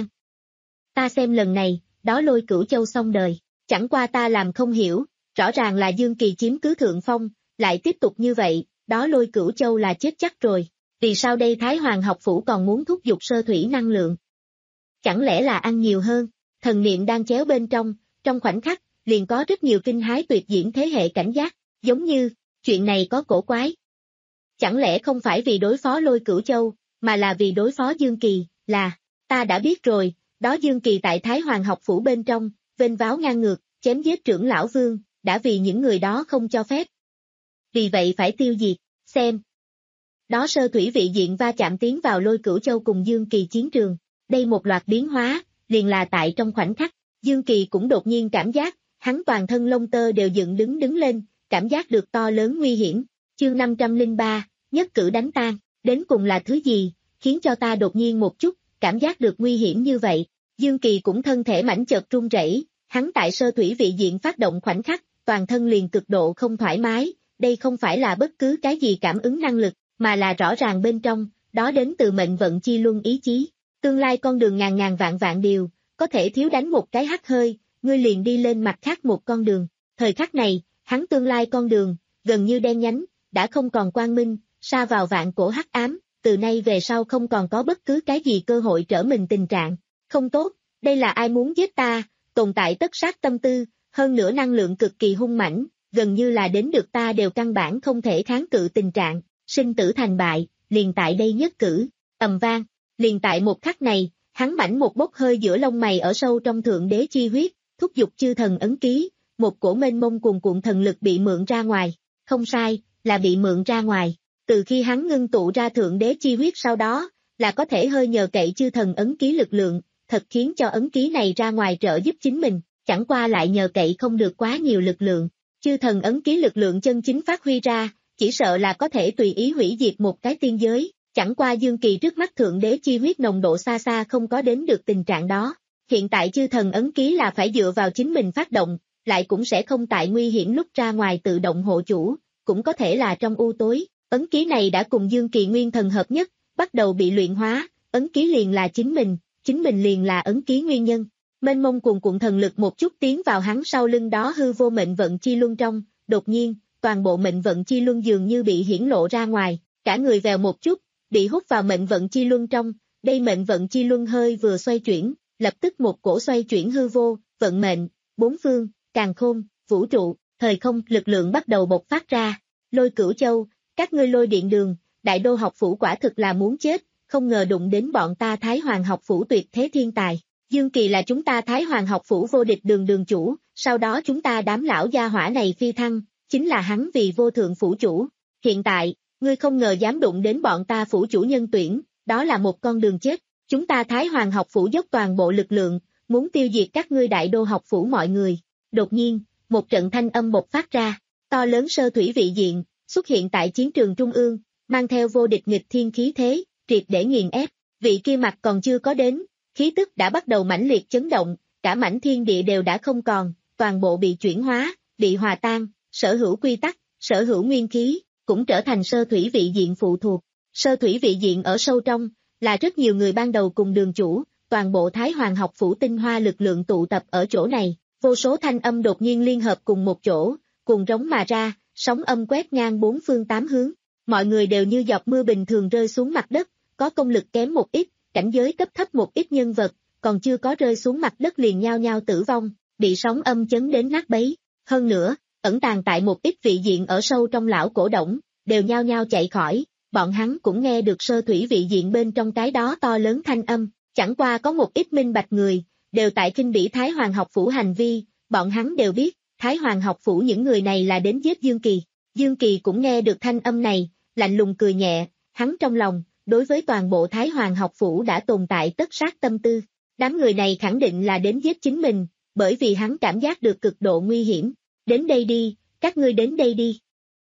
Ta xem lần này, đó Lôi Cửu Châu xong đời, chẳng qua ta làm không hiểu, rõ ràng là Dương Kỳ chiếm cứ thượng phong, lại tiếp tục như vậy, đó Lôi Cửu Châu là chết chắc rồi, vì sao đây Thái Hoàng học phủ còn muốn thúc giục sơ thủy năng lượng? Chẳng lẽ là ăn nhiều hơn, thần niệm đang chéo bên trong, trong khoảnh khắc, liền có rất nhiều kinh hái tuyệt diễn thế hệ cảnh giác, giống như, chuyện này có cổ quái. Chẳng lẽ không phải vì đối phó Lôi Cửu Châu, mà là vì đối phó Dương Kỳ, là, ta đã biết rồi, đó Dương Kỳ tại Thái Hoàng học phủ bên trong, vênh váo ngang ngược, chém giết trưởng lão vương, đã vì những người đó không cho phép. Vì vậy phải tiêu diệt, xem. Đó sơ thủy vị diện va chạm tiến vào Lôi Cửu Châu cùng Dương Kỳ chiến trường, đây một loạt biến hóa, liền là tại trong khoảnh khắc, Dương Kỳ cũng đột nhiên cảm giác, hắn toàn thân lông tơ đều dựng đứng đứng lên, cảm giác được to lớn nguy hiểm, chương năm trăm lẻ ba, nhất cử đánh tan, đến cùng là thứ gì, khiến cho ta đột nhiên một chút, cảm giác được nguy hiểm như vậy, Dương Kỳ cũng thân thể mảnh chợt run rẩy, hắn tại sơ thủy vị diện phát động khoảnh khắc, toàn thân liền cực độ không thoải mái, đây không phải là bất cứ cái gì cảm ứng năng lực, mà là rõ ràng bên trong, đó đến từ mệnh vận chi luân ý chí, tương lai con đường ngàn ngàn vạn vạn điều, có thể thiếu đánh một cái hắt hơi, ngươi liền đi lên mặt khác một con đường, thời khắc này, hắn tương lai con đường, gần như đen nhánh, đã không còn quang minh, sa vào vạn cổ hắc ám, từ nay về sau không còn có bất cứ cái gì cơ hội trở mình tình trạng, không tốt, đây là ai muốn giết ta, tồn tại tất sát tâm tư, hơn nữa năng lượng cực kỳ hung mãnh, gần như là đến được ta đều căn bản không thể kháng cự tình trạng, sinh tử thành bại, liền tại đây nhất cử, ầm vang, liền tại một khắc này, hắn mảnh một bốc hơi giữa lông mày ở sâu trong thượng đế chi huyết, thúc giục chư thần ấn ký, một cổ mênh mông cuồn cuộn thần lực bị mượn ra ngoài, không sai, là bị mượn ra ngoài, từ khi hắn ngưng tụ ra thượng đế chi huyết sau đó, là có thể hơi nhờ cậy chư thần ấn ký lực lượng, thật khiến cho ấn ký này ra ngoài trợ giúp chính mình, chẳng qua lại nhờ cậy không được quá nhiều lực lượng, chư thần ấn ký lực lượng chân chính phát huy ra, chỉ sợ là có thể tùy ý hủy diệt một cái tiên giới, chẳng qua Dương Kỳ trước mắt thượng đế chi huyết nồng độ xa xa không có đến được tình trạng đó, hiện tại chư thần ấn ký là phải dựa vào chính mình phát động, lại cũng sẽ không tại nguy hiểm lúc ra ngoài tự động hộ chủ, cũng có thể là trong u tối, ấn ký này đã cùng Dương Kỳ nguyên thần hợp nhất, bắt đầu bị luyện hóa, ấn ký liền là chính mình, chính mình liền là ấn ký nguyên nhân. Mênh mông cuồn cuộn thần lực một chút tiến vào hắn sau lưng đó hư vô mệnh vận chi luân trong, đột nhiên, toàn bộ mệnh vận chi luân dường như bị hiển lộ ra ngoài, cả người vèo một chút, bị hút vào mệnh vận chi luân trong, đây mệnh vận chi luân hơi vừa xoay chuyển, lập tức một cổ xoay chuyển hư vô, vận mệnh, bốn phương, càn khôn, vũ trụ, thời không, lực lượng bắt đầu bộc phát ra, Lôi Cửu Châu, các ngươi Lôi Điện Đường, đại đô học phủ quả thực là muốn chết, không ngờ đụng đến bọn ta Thái Hoàng học phủ tuyệt thế thiên tài. Dương Kỳ là chúng ta Thái Hoàng học phủ vô địch đường đường chủ, sau đó chúng ta đám lão gia hỏa này phi thăng, chính là hắn vì vô thượng phủ chủ. Hiện tại, ngươi không ngờ dám đụng đến bọn ta phủ chủ nhân tuyển, đó là một con đường chết. Chúng ta Thái Hoàng học phủ dốc toàn bộ lực lượng, muốn tiêu diệt các ngươi đại đô học phủ mọi người. Đột nhiên, một trận thanh âm bộc phát ra, to lớn sơ thủy vị diện, xuất hiện tại chiến trường trung ương, mang theo vô địch nghịch thiên khí thế, triệt để nghiền ép. Vị kia mặt còn chưa có đến, khí tức đã bắt đầu mãnh liệt chấn động, cả mảnh thiên địa đều đã không còn, toàn bộ bị chuyển hóa, bị hòa tan, sở hữu quy tắc, sở hữu nguyên khí, cũng trở thành sơ thủy vị diện phụ thuộc. Sơ thủy vị diện ở sâu trong, là rất nhiều người ban đầu cùng đường chủ, toàn bộ Thái Hoàng học phủ tinh hoa lực lượng tụ tập ở chỗ này, vô số thanh âm đột nhiên liên hợp cùng một chỗ, cùng rống mà ra, sóng âm quét ngang bốn phương tám hướng. Mọi người đều như giọt mưa bình thường rơi xuống mặt đất, có công lực kém một ít, cảnh giới cấp thấp một ít nhân vật, còn chưa có rơi xuống mặt đất liền nhao nhao tử vong, bị sóng âm chấn đến nát bấy. Hơn nữa, ẩn tàng tại một ít vị diện ở sâu trong lão cổ đổng, đều nhao nhao chạy khỏi, bọn hắn cũng nghe được sơ thủy vị diện bên trong cái đó to lớn thanh âm, chẳng qua có một ít minh bạch người, đều tại khinh bỉ Thái Hoàng học phủ hành vi, bọn hắn đều biết, Thái Hoàng học phủ những người này là đến giết Dương Kỳ. Dương Kỳ cũng nghe được thanh âm này, lạnh lùng cười nhẹ, hắn trong lòng, đối với toàn bộ Thái Hoàng học phủ đã tồn tại tất sát tâm tư. Đám người này khẳng định là đến giết chính mình, bởi vì hắn cảm giác được cực độ nguy hiểm. Đến đây đi, các ngươi đến đây đi.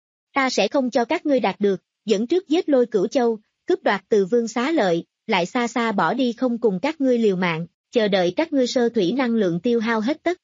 Ta sẽ không cho các ngươi đạt được, dẫn trước giết Lôi Cửu Châu, cướp đoạt từ Vương Xá Lợi, lại xa xa bỏ đi không cùng các ngươi liều mạng, chờ đợi các ngươi sơ thủy năng lượng tiêu hao hết tất.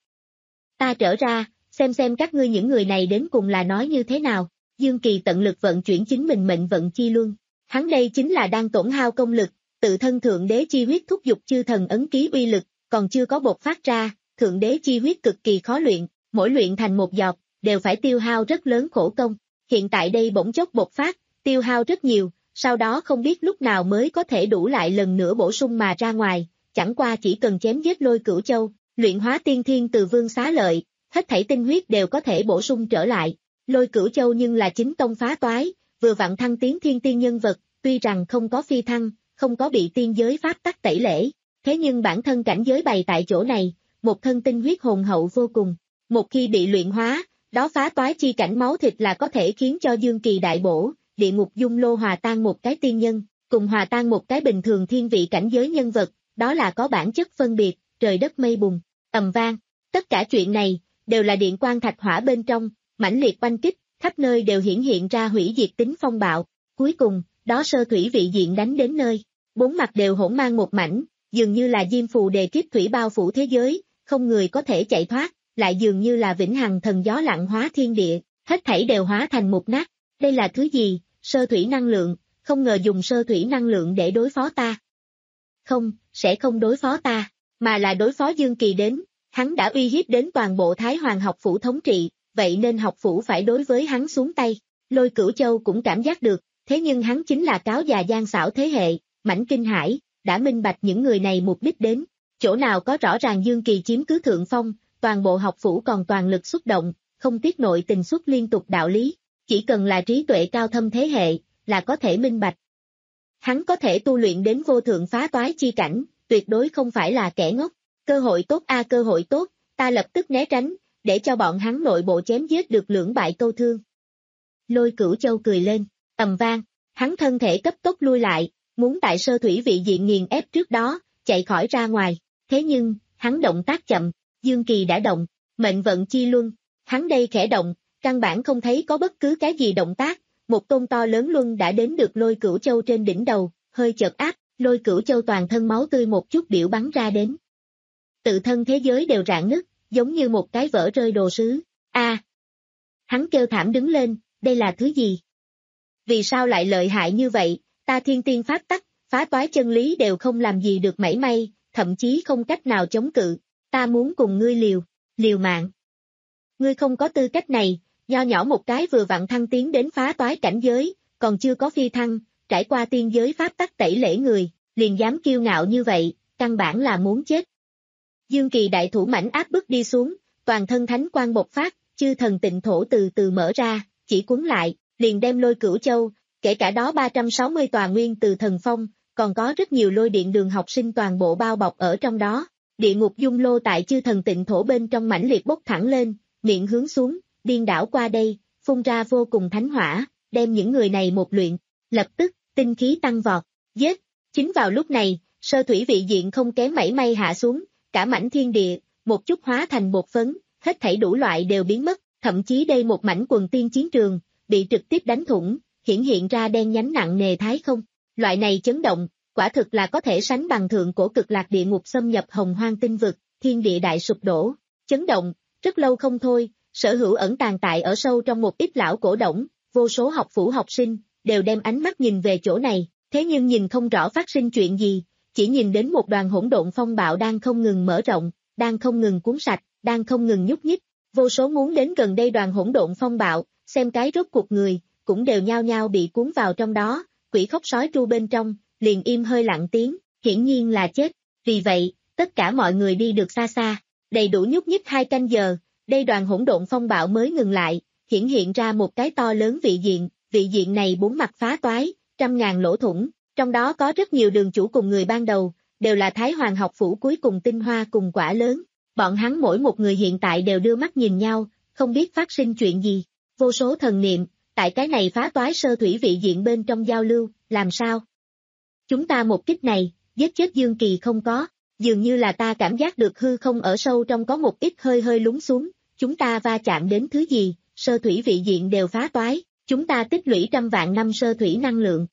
Ta trở ra, xem xem các ngươi những người này đến cùng là nói như thế nào. Dương Kỳ tận lực vận chuyển chính mình mệnh vận chi luân. Hắn đây chính là đang tổn hao công lực, tự thân thượng đế chi huyết thúc giục chư thần ấn ký uy lực, còn chưa có bộc phát ra, thượng đế chi huyết cực kỳ khó luyện, mỗi luyện thành một giọt, đều phải tiêu hao rất lớn khổ công. Hiện tại đây bỗng chốc bộc phát, tiêu hao rất nhiều, sau đó không biết lúc nào mới có thể đủ lại lần nữa bổ sung mà ra ngoài, chẳng qua chỉ cần chém giết Lôi Cửu Châu, luyện hóa tiên thiên từ Vương Xá Lợi, hết thảy tinh huyết đều có thể bổ sung trở lại. Lôi Cửu Châu nhưng là chính tông phá toái, vừa vặn thăng tiến thiên tiên nhân vật, tuy rằng không có phi thăng, không có bị tiên giới pháp tắc tẩy lễ, thế nhưng bản thân cảnh giới bày tại chỗ này, một thân tinh huyết hồn hậu vô cùng. Một khi bị luyện hóa, đó phá toái chi cảnh máu thịt là có thể khiến cho Dương Kỳ đại bổ, địa ngục dung lô hòa tan một cái tiên nhân, cùng hòa tan một cái bình thường thiên vị cảnh giới nhân vật, đó là có bản chất phân biệt, trời đất mây bùng, ầm vang. Tất cả chuyện này, đều là điện quang thạch hỏa bên trong, mãnh liệt oanh kích, khắp nơi đều hiển hiện ra hủy diệt tính phong bạo. Cuối cùng, đó sơ thủy vị diện đánh đến nơi, bốn mặt đều hỗn mang một mảnh, dường như là diêm phù đề kiếp thủy bao phủ thế giới, không người có thể chạy thoát, lại dường như là vĩnh hằng thần gió lặng hóa thiên địa, hết thảy đều hóa thành một nát. Đây là thứ gì? Sơ thủy năng lượng, không ngờ dùng sơ thủy năng lượng để đối phó ta. Không, sẽ không đối phó ta, mà là đối phó Dương Kỳ đến, hắn đã uy hiếp đến toàn bộ Thái Hoàng học phủ thống trị, vậy nên học phủ phải đối với hắn xuống tay. Lôi Cửu Châu cũng cảm giác được, thế nhưng hắn chính là cáo già gian xảo thế hệ, Mãnh Kinh Hải, đã minh bạch những người này mục đích đến, chỗ nào có rõ ràng Dương Kỳ chiếm cứ thượng phong, toàn bộ học phủ còn toàn lực xuất động, không tiếc nội tình xuất liên tục đạo lý, chỉ cần là trí tuệ cao thâm thế hệ, là có thể minh bạch. Hắn có thể tu luyện đến vô thượng phá toái chi cảnh, tuyệt đối không phải là kẻ ngốc, cơ hội tốt a cơ hội tốt, ta lập tức né tránh, để cho bọn hắn nội bộ chém giết được lưỡng bại câu thương. Lôi Cửu Châu cười lên, ầm vang, hắn thân thể cấp tốc lui lại, muốn tại sơ thủy vị diện nghiền ép trước đó, chạy khỏi ra ngoài, thế nhưng, hắn động tác chậm, Dương Kỳ đã động, mệnh vận chi luân, hắn đây khẽ động, căn bản không thấy có bất cứ cái gì động tác, một tôn to lớn luân đã đến được Lôi Cửu Châu trên đỉnh đầu, hơi chợt áp, Lôi Cửu Châu toàn thân máu tươi một chút biểu bắn ra đến. Tự thân thế giới đều rạn nứt, giống như một cái vỡ rơi đồ sứ. A! À, hắn kêu thảm đứng lên, đây là thứ gì? Vì sao lại lợi hại như vậy, ta thiên tiên pháp tắc, phá toái chân lý đều không làm gì được mảy may, thậm chí không cách nào chống cự, ta muốn cùng ngươi liều, liều mạng. Ngươi không có tư cách này, nho nhỏ một cái vừa vặn thăng tiến đến phá toái cảnh giới, còn chưa có phi thăng, trải qua tiên giới pháp tắc tẩy lễ người, liền dám kiêu ngạo như vậy, căn bản là muốn chết. Dương Kỳ đại thủ mãnh áp bức đi xuống, toàn thân thánh quang bộc phát, chư thần tịnh thổ từ từ mở ra, chỉ cuốn lại, liền đem Lôi Cửu Châu, kể cả đó ba trăm sáu mươi tòa nguyên từ thần phong, còn có rất nhiều lôi điện đường học sinh toàn bộ bao bọc ở trong đó. Địa ngục dung lô tại chư thần tịnh thổ bên trong mãnh liệt bốc thẳng lên, miệng hướng xuống, điên đảo qua đây, phun ra vô cùng thánh hỏa, đem những người này một luyện, lập tức, tinh khí tăng vọt, giết. Chính vào lúc này, sơ thủy vị diện không kém mảy may hạ xuống, cả mảnh thiên địa, một chút hóa thành bột phấn, hết thảy đủ loại đều biến mất, thậm chí đây một mảnh quần tiên chiến trường, bị trực tiếp đánh thủng, hiển hiện ra đen nhánh nặng nề thái không. Loại này chấn động, quả thực là có thể sánh bằng thượng cổ cực lạc địa ngục xâm nhập hồng hoang tinh vực, thiên địa đại sụp đổ. Chấn động, rất lâu không thôi, sở hữu ẩn tàng tại ở sâu trong một ít lão cổ đổng, vô số học phủ học sinh, đều đem ánh mắt nhìn về chỗ này, thế nhưng nhìn không rõ phát sinh chuyện gì, chỉ nhìn đến một đoàn hỗn độn phong bạo đang không ngừng mở rộng, đang không ngừng cuốn sạch, đang không ngừng nhúc nhích, vô số muốn đến gần đây đoàn hỗn độn phong bạo, xem cái rốt cuộc người, cũng đều nhao nhao bị cuốn vào trong đó, quỷ khóc sói tru bên trong, liền im hơi lặng tiếng, hiển nhiên là chết, vì vậy, tất cả mọi người đi được xa xa, đầy đủ nhúc nhích hai canh giờ, đây đoàn hỗn độn phong bạo mới ngừng lại, hiển hiện ra một cái to lớn vị diện, vị diện này bốn mặt phá toái, trăm ngàn lỗ thủng, trong đó có rất nhiều đường chủ cùng người ban đầu, đều là Thái Hoàng học phủ cuối cùng tinh hoa cùng quả lớn, bọn hắn mỗi một người hiện tại đều đưa mắt nhìn nhau, không biết phát sinh chuyện gì, vô số thần niệm, tại cái này phá toái sơ thủy vị diện bên trong giao lưu, làm sao? Chúng ta một kích này, giết chết Dương Kỳ không có, dường như là ta cảm giác được hư không ở sâu trong có một ít hơi hơi lún xuống, chúng ta va chạm đến thứ gì, sơ thủy vị diện đều phá toái, chúng ta tích lũy trăm vạn năm sơ thủy năng lượng.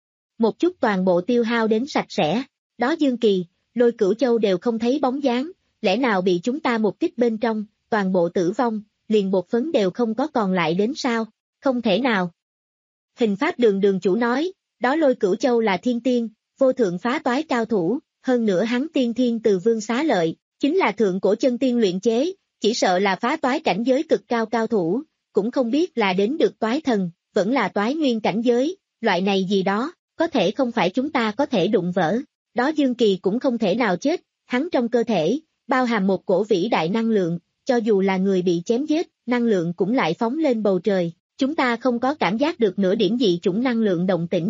Một chút toàn bộ tiêu hao đến sạch sẽ, đó Dương Kỳ, Lôi Cửu Châu đều không thấy bóng dáng, lẽ nào bị chúng ta một kích bên trong, toàn bộ tử vong, liền bột phấn đều không có còn lại đến sao, không thể nào. Hình pháp đường đường chủ nói, đó Lôi Cửu Châu là thiên tiên, vô thượng phá toái cao thủ, hơn nữa hắn tiên thiên từ vương xá lợi, chính là thượng cổ chân tiên luyện chế, chỉ sợ là phá toái cảnh giới cực cao cao thủ, cũng không biết là đến được toái thần, vẫn là toái nguyên cảnh giới, loại này gì đó, có thể không phải chúng ta có thể đụng vỡ, đó Dương Kỳ cũng không thể nào chết, hắn trong cơ thể, bao hàm một cổ vĩ đại năng lượng, cho dù là người bị chém giết, năng lượng cũng lại phóng lên bầu trời, chúng ta không có cảm giác được nửa điểm dị chủng năng lượng động tĩnh.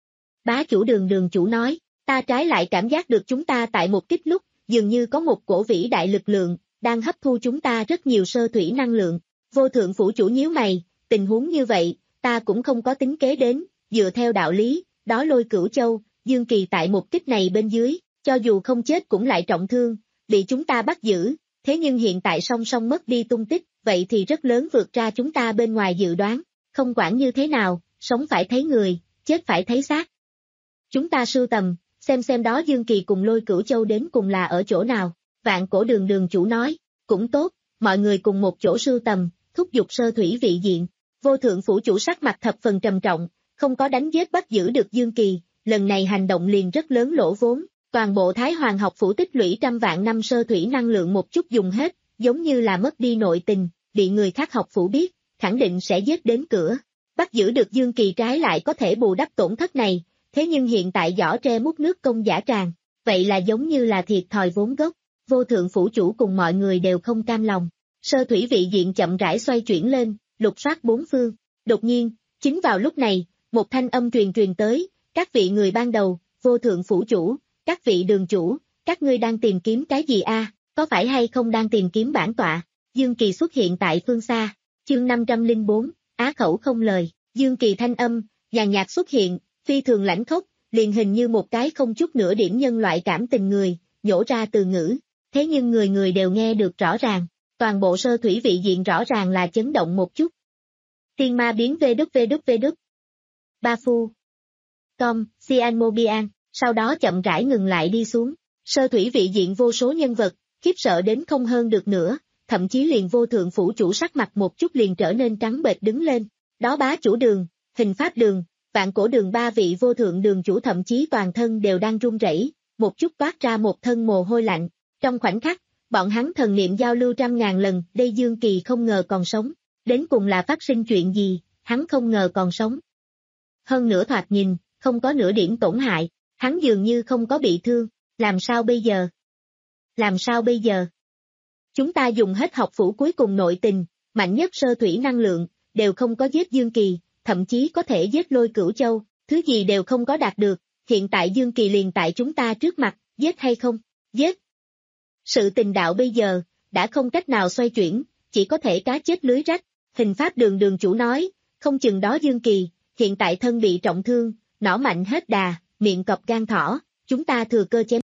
Bá chủ đường đường chủ nói, ta trái lại cảm giác được chúng ta tại một kích lúc, dường như có một cổ vĩ đại lực lượng, đang hấp thu chúng ta rất nhiều sơ thủy năng lượng. Vô thượng phủ chủ nhíu mày, tình huống như vậy, ta cũng không có tính kế đến, dựa theo đạo lý, đó Lôi Cửu Châu, Dương Kỳ tại một kích này bên dưới, cho dù không chết cũng lại trọng thương, bị chúng ta bắt giữ, thế nhưng hiện tại song song mất đi tung tích, vậy thì rất lớn vượt ra chúng ta bên ngoài dự đoán, không quản như thế nào, sống phải thấy người, chết phải thấy xác. Chúng ta sưu tầm, xem xem đó Dương Kỳ cùng Lôi Cửu Châu đến cùng là ở chỗ nào, Vạn Cổ đường đường chủ nói, cũng tốt, mọi người cùng một chỗ sưu tầm, thúc giục sơ thủy vị diện, vô thượng phủ chủ sắc mặt thập phần trầm trọng, không có đánh giết bắt giữ được Dương Kỳ, lần này hành động liền rất lớn lỗ vốn, toàn bộ Thái Hoàng học phủ tích lũy trăm vạn năm sơ thủy năng lượng một chút dùng hết, giống như là mất đi nội tình, bị người khác học phủ biết, khẳng định sẽ giết đến cửa, bắt giữ được Dương Kỳ trái lại có thể bù đắp tổn thất này, thế nhưng hiện tại giỏ tre múc nước công giả tràn, vậy là giống như là thiệt thòi vốn gốc, vô thượng phủ chủ cùng mọi người đều không cam lòng. Sơ thủy vị diện chậm rãi xoay chuyển lên, lục soát bốn phương. Đột nhiên, chính vào lúc này, một thanh âm truyền truyền tới, các vị người ban đầu, vô thượng phủ chủ, các vị đường chủ, các ngươi đang tìm kiếm cái gì a? Có phải hay không đang tìm kiếm bản tọa? Dương Kỳ xuất hiện tại phương xa, chương năm trăm lẻ bốn, á khẩu không lời, Dương Kỳ thanh âm, nhàn nhạt xuất hiện, phi thường lãnh khốc, liền hình như một cái không chút nửa điểm nhân loại cảm tình người, nhổ ra từ ngữ, thế nhưng người người đều nghe được rõ ràng. Toàn bộ sơ thủy vị diện rõ ràng là chấn động một chút. Tiên ma biến vê đúc vê đúc vê đúc. Ba phu. Com, Cian Mobian, sau đó chậm rãi ngừng lại đi xuống. Sơ thủy vị diện vô số nhân vật, khiếp sợ đến không hơn được nữa, thậm chí liền vô thượng phủ chủ sắc mặt một chút liền trở nên trắng bệch đứng lên. Đó bá chủ đường, hình pháp đường, vạn cổ đường ba vị vô thượng đường chủ thậm chí toàn thân đều đang run rẩy, một chút toát ra một thân mồ hôi lạnh. Trong khoảnh khắc, bọn hắn thần niệm giao lưu trăm ngàn lần, đây Dương Kỳ không ngờ còn sống, đến cùng là phát sinh chuyện gì, hắn không ngờ còn sống. Hơn nữa thoạt nhìn, không có nửa điểm tổn hại, hắn dường như không có bị thương, làm sao bây giờ? Làm sao bây giờ? Chúng ta dùng hết học phủ cuối cùng nội tình, mạnh nhất sơ thủy năng lượng, đều không có giết Dương Kỳ, thậm chí có thể giết Lôi Cửu Châu, thứ gì đều không có đạt được, hiện tại Dương Kỳ liền tại chúng ta trước mặt, giết hay không? Giết! Sự tình đạo bây giờ, đã không cách nào xoay chuyển, chỉ có thể cá chết lưới rách, hình pháp đường đường chủ nói, không chừng đó Dương Kỳ, hiện tại thân bị trọng thương, nỏ mạnh hết đà, miệng cọp gan thỏ, chúng ta thừa cơ chém.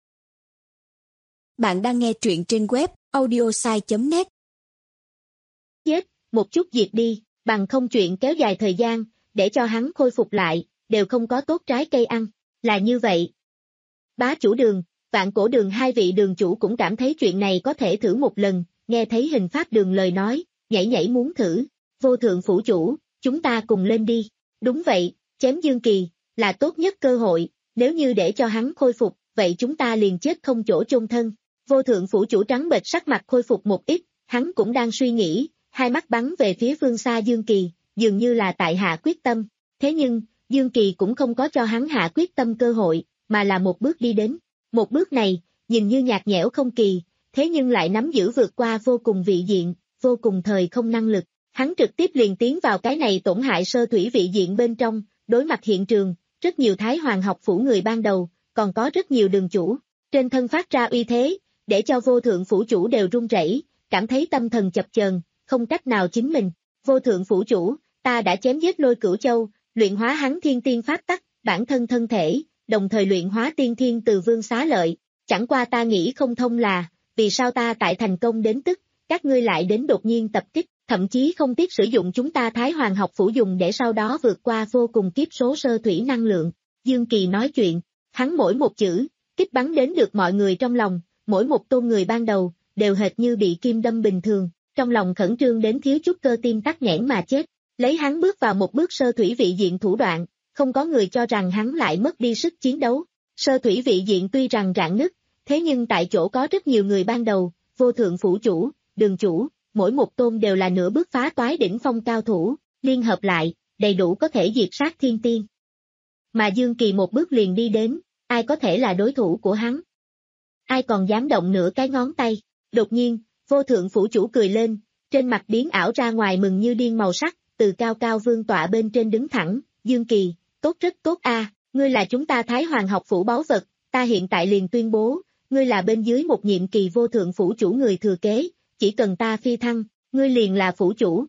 Bạn đang nghe truyện trên web audiosai chấm net. Chết, một chút diệt đi, bằng không chuyện kéo dài thời gian, để cho hắn khôi phục lại, đều không có tốt trái cây ăn, là như vậy. Bá chủ đường, Vạn Cổ đường hai vị đường chủ cũng cảm thấy chuyện này có thể thử một lần, nghe thấy hình pháp đường lời nói, nhảy nhảy muốn thử, vô thượng phủ chủ, chúng ta cùng lên đi, đúng vậy, chém Dương Kỳ, là tốt nhất cơ hội, nếu như để cho hắn khôi phục, vậy chúng ta liền chết không chỗ chôn thân, Vô thượng phủ chủ trắng bệch sắc mặt khôi phục một ít, hắn cũng đang suy nghĩ, hai mắt bắn về phía phương xa Dương Kỳ, dường như là tại hạ quyết tâm. Thế nhưng, Dương Kỳ cũng không có cho hắn hạ quyết tâm cơ hội, mà là một bước đi đến. Một bước này, nhìn như nhạt nhẽo không kỳ, thế nhưng lại nắm giữ vượt qua vô cùng vị diện, vô cùng thời không năng lực. Hắn trực tiếp liền tiến vào cái này tổn hại sơ thủy vị diện bên trong, đối mặt hiện trường, rất nhiều Thái Hoàng học phủ người ban đầu, còn có rất nhiều đường chủ, trên thân phát ra uy thế, để cho vô thượng phủ chủ đều run rẩy, cảm thấy tâm thần chập chờn, không cách nào chính mình. Vô thượng phủ chủ, ta đã chém giết Lôi Cửu Châu, luyện hóa hắn thiên tiên pháp tắc, bản thân thân thể, đồng thời luyện hóa tiên thiên từ vương xá lợi, chẳng qua ta nghĩ không thông là, vì sao ta tại thành công đến tức, các ngươi lại đến đột nhiên tập kích, thậm chí không tiếc sử dụng chúng ta Thái Hoàng học phủ dùng để sau đó vượt qua vô cùng kiếp số sơ thủy năng lượng. Dương Kỳ nói chuyện, hắn mỗi một chữ, kích bắn đến được mọi người trong lòng, mỗi một tôn người ban đầu, đều hệt như bị kim đâm bình thường, trong lòng khẩn trương đến thiếu chút cơ tim tắc nghẽn mà chết. Lấy hắn bước vào một bước sơ thủy vị diện thủ đoạn, không có người cho rằng hắn lại mất đi sức chiến đấu. Sơ thủy vị diện tuy rằng rạn nứt, thế nhưng tại chỗ có rất nhiều người ban đầu, vô thượng phủ chủ, đường chủ, mỗi một tôn đều là nửa bước phá toái đỉnh phong cao thủ, liên hợp lại, đầy đủ có thể diệt sát thiên tiên. Mà Dương Kỳ một bước liền đi đến, ai có thể là đối thủ của hắn? Ai còn dám động nửa cái ngón tay? Đột nhiên, vô thượng phủ chủ cười lên, trên mặt biến ảo ra ngoài mừng như điên màu sắc, từ cao cao vương tọa bên trên đứng thẳng, Dương Kỳ, tốt rất tốt a, ngươi là chúng ta Thái Hoàng học phủ báu vật, ta hiện tại liền tuyên bố, ngươi là bên dưới một nhiệm kỳ vô thượng phủ chủ người thừa kế, chỉ cần ta phi thăng, ngươi liền là phủ chủ.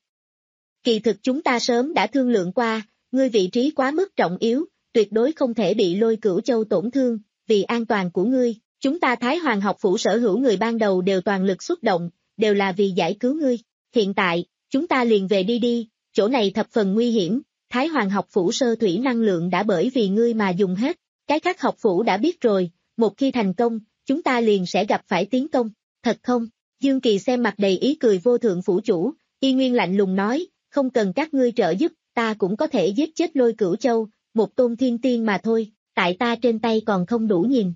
Kỳ thực chúng ta sớm đã thương lượng qua, ngươi vị trí quá mức trọng yếu, tuyệt đối không thể bị Lôi Cửu Châu tổn thương, vì an toàn của ngươi, chúng ta Thái Hoàng học phủ sở hữu người ban đầu đều toàn lực xuất động, đều là vì giải cứu ngươi. Hiện tại, chúng ta liền về đi đi, chỗ này thập phần nguy hiểm, Thái Hoàng học phủ sơ thủy năng lượng đã bởi vì ngươi mà dùng hết, cái khác học phủ đã biết rồi, một khi thành công, chúng ta liền sẽ gặp phải tiến công, thật không? Dương Kỳ xem mặt đầy ý cười vô thượng phủ chủ, y nguyên lạnh lùng nói, không cần các ngươi trợ giúp, ta cũng có thể giết chết Lôi Cửu Châu, một tôn thiên tiên mà thôi, tại ta trên tay còn không đủ nhìn.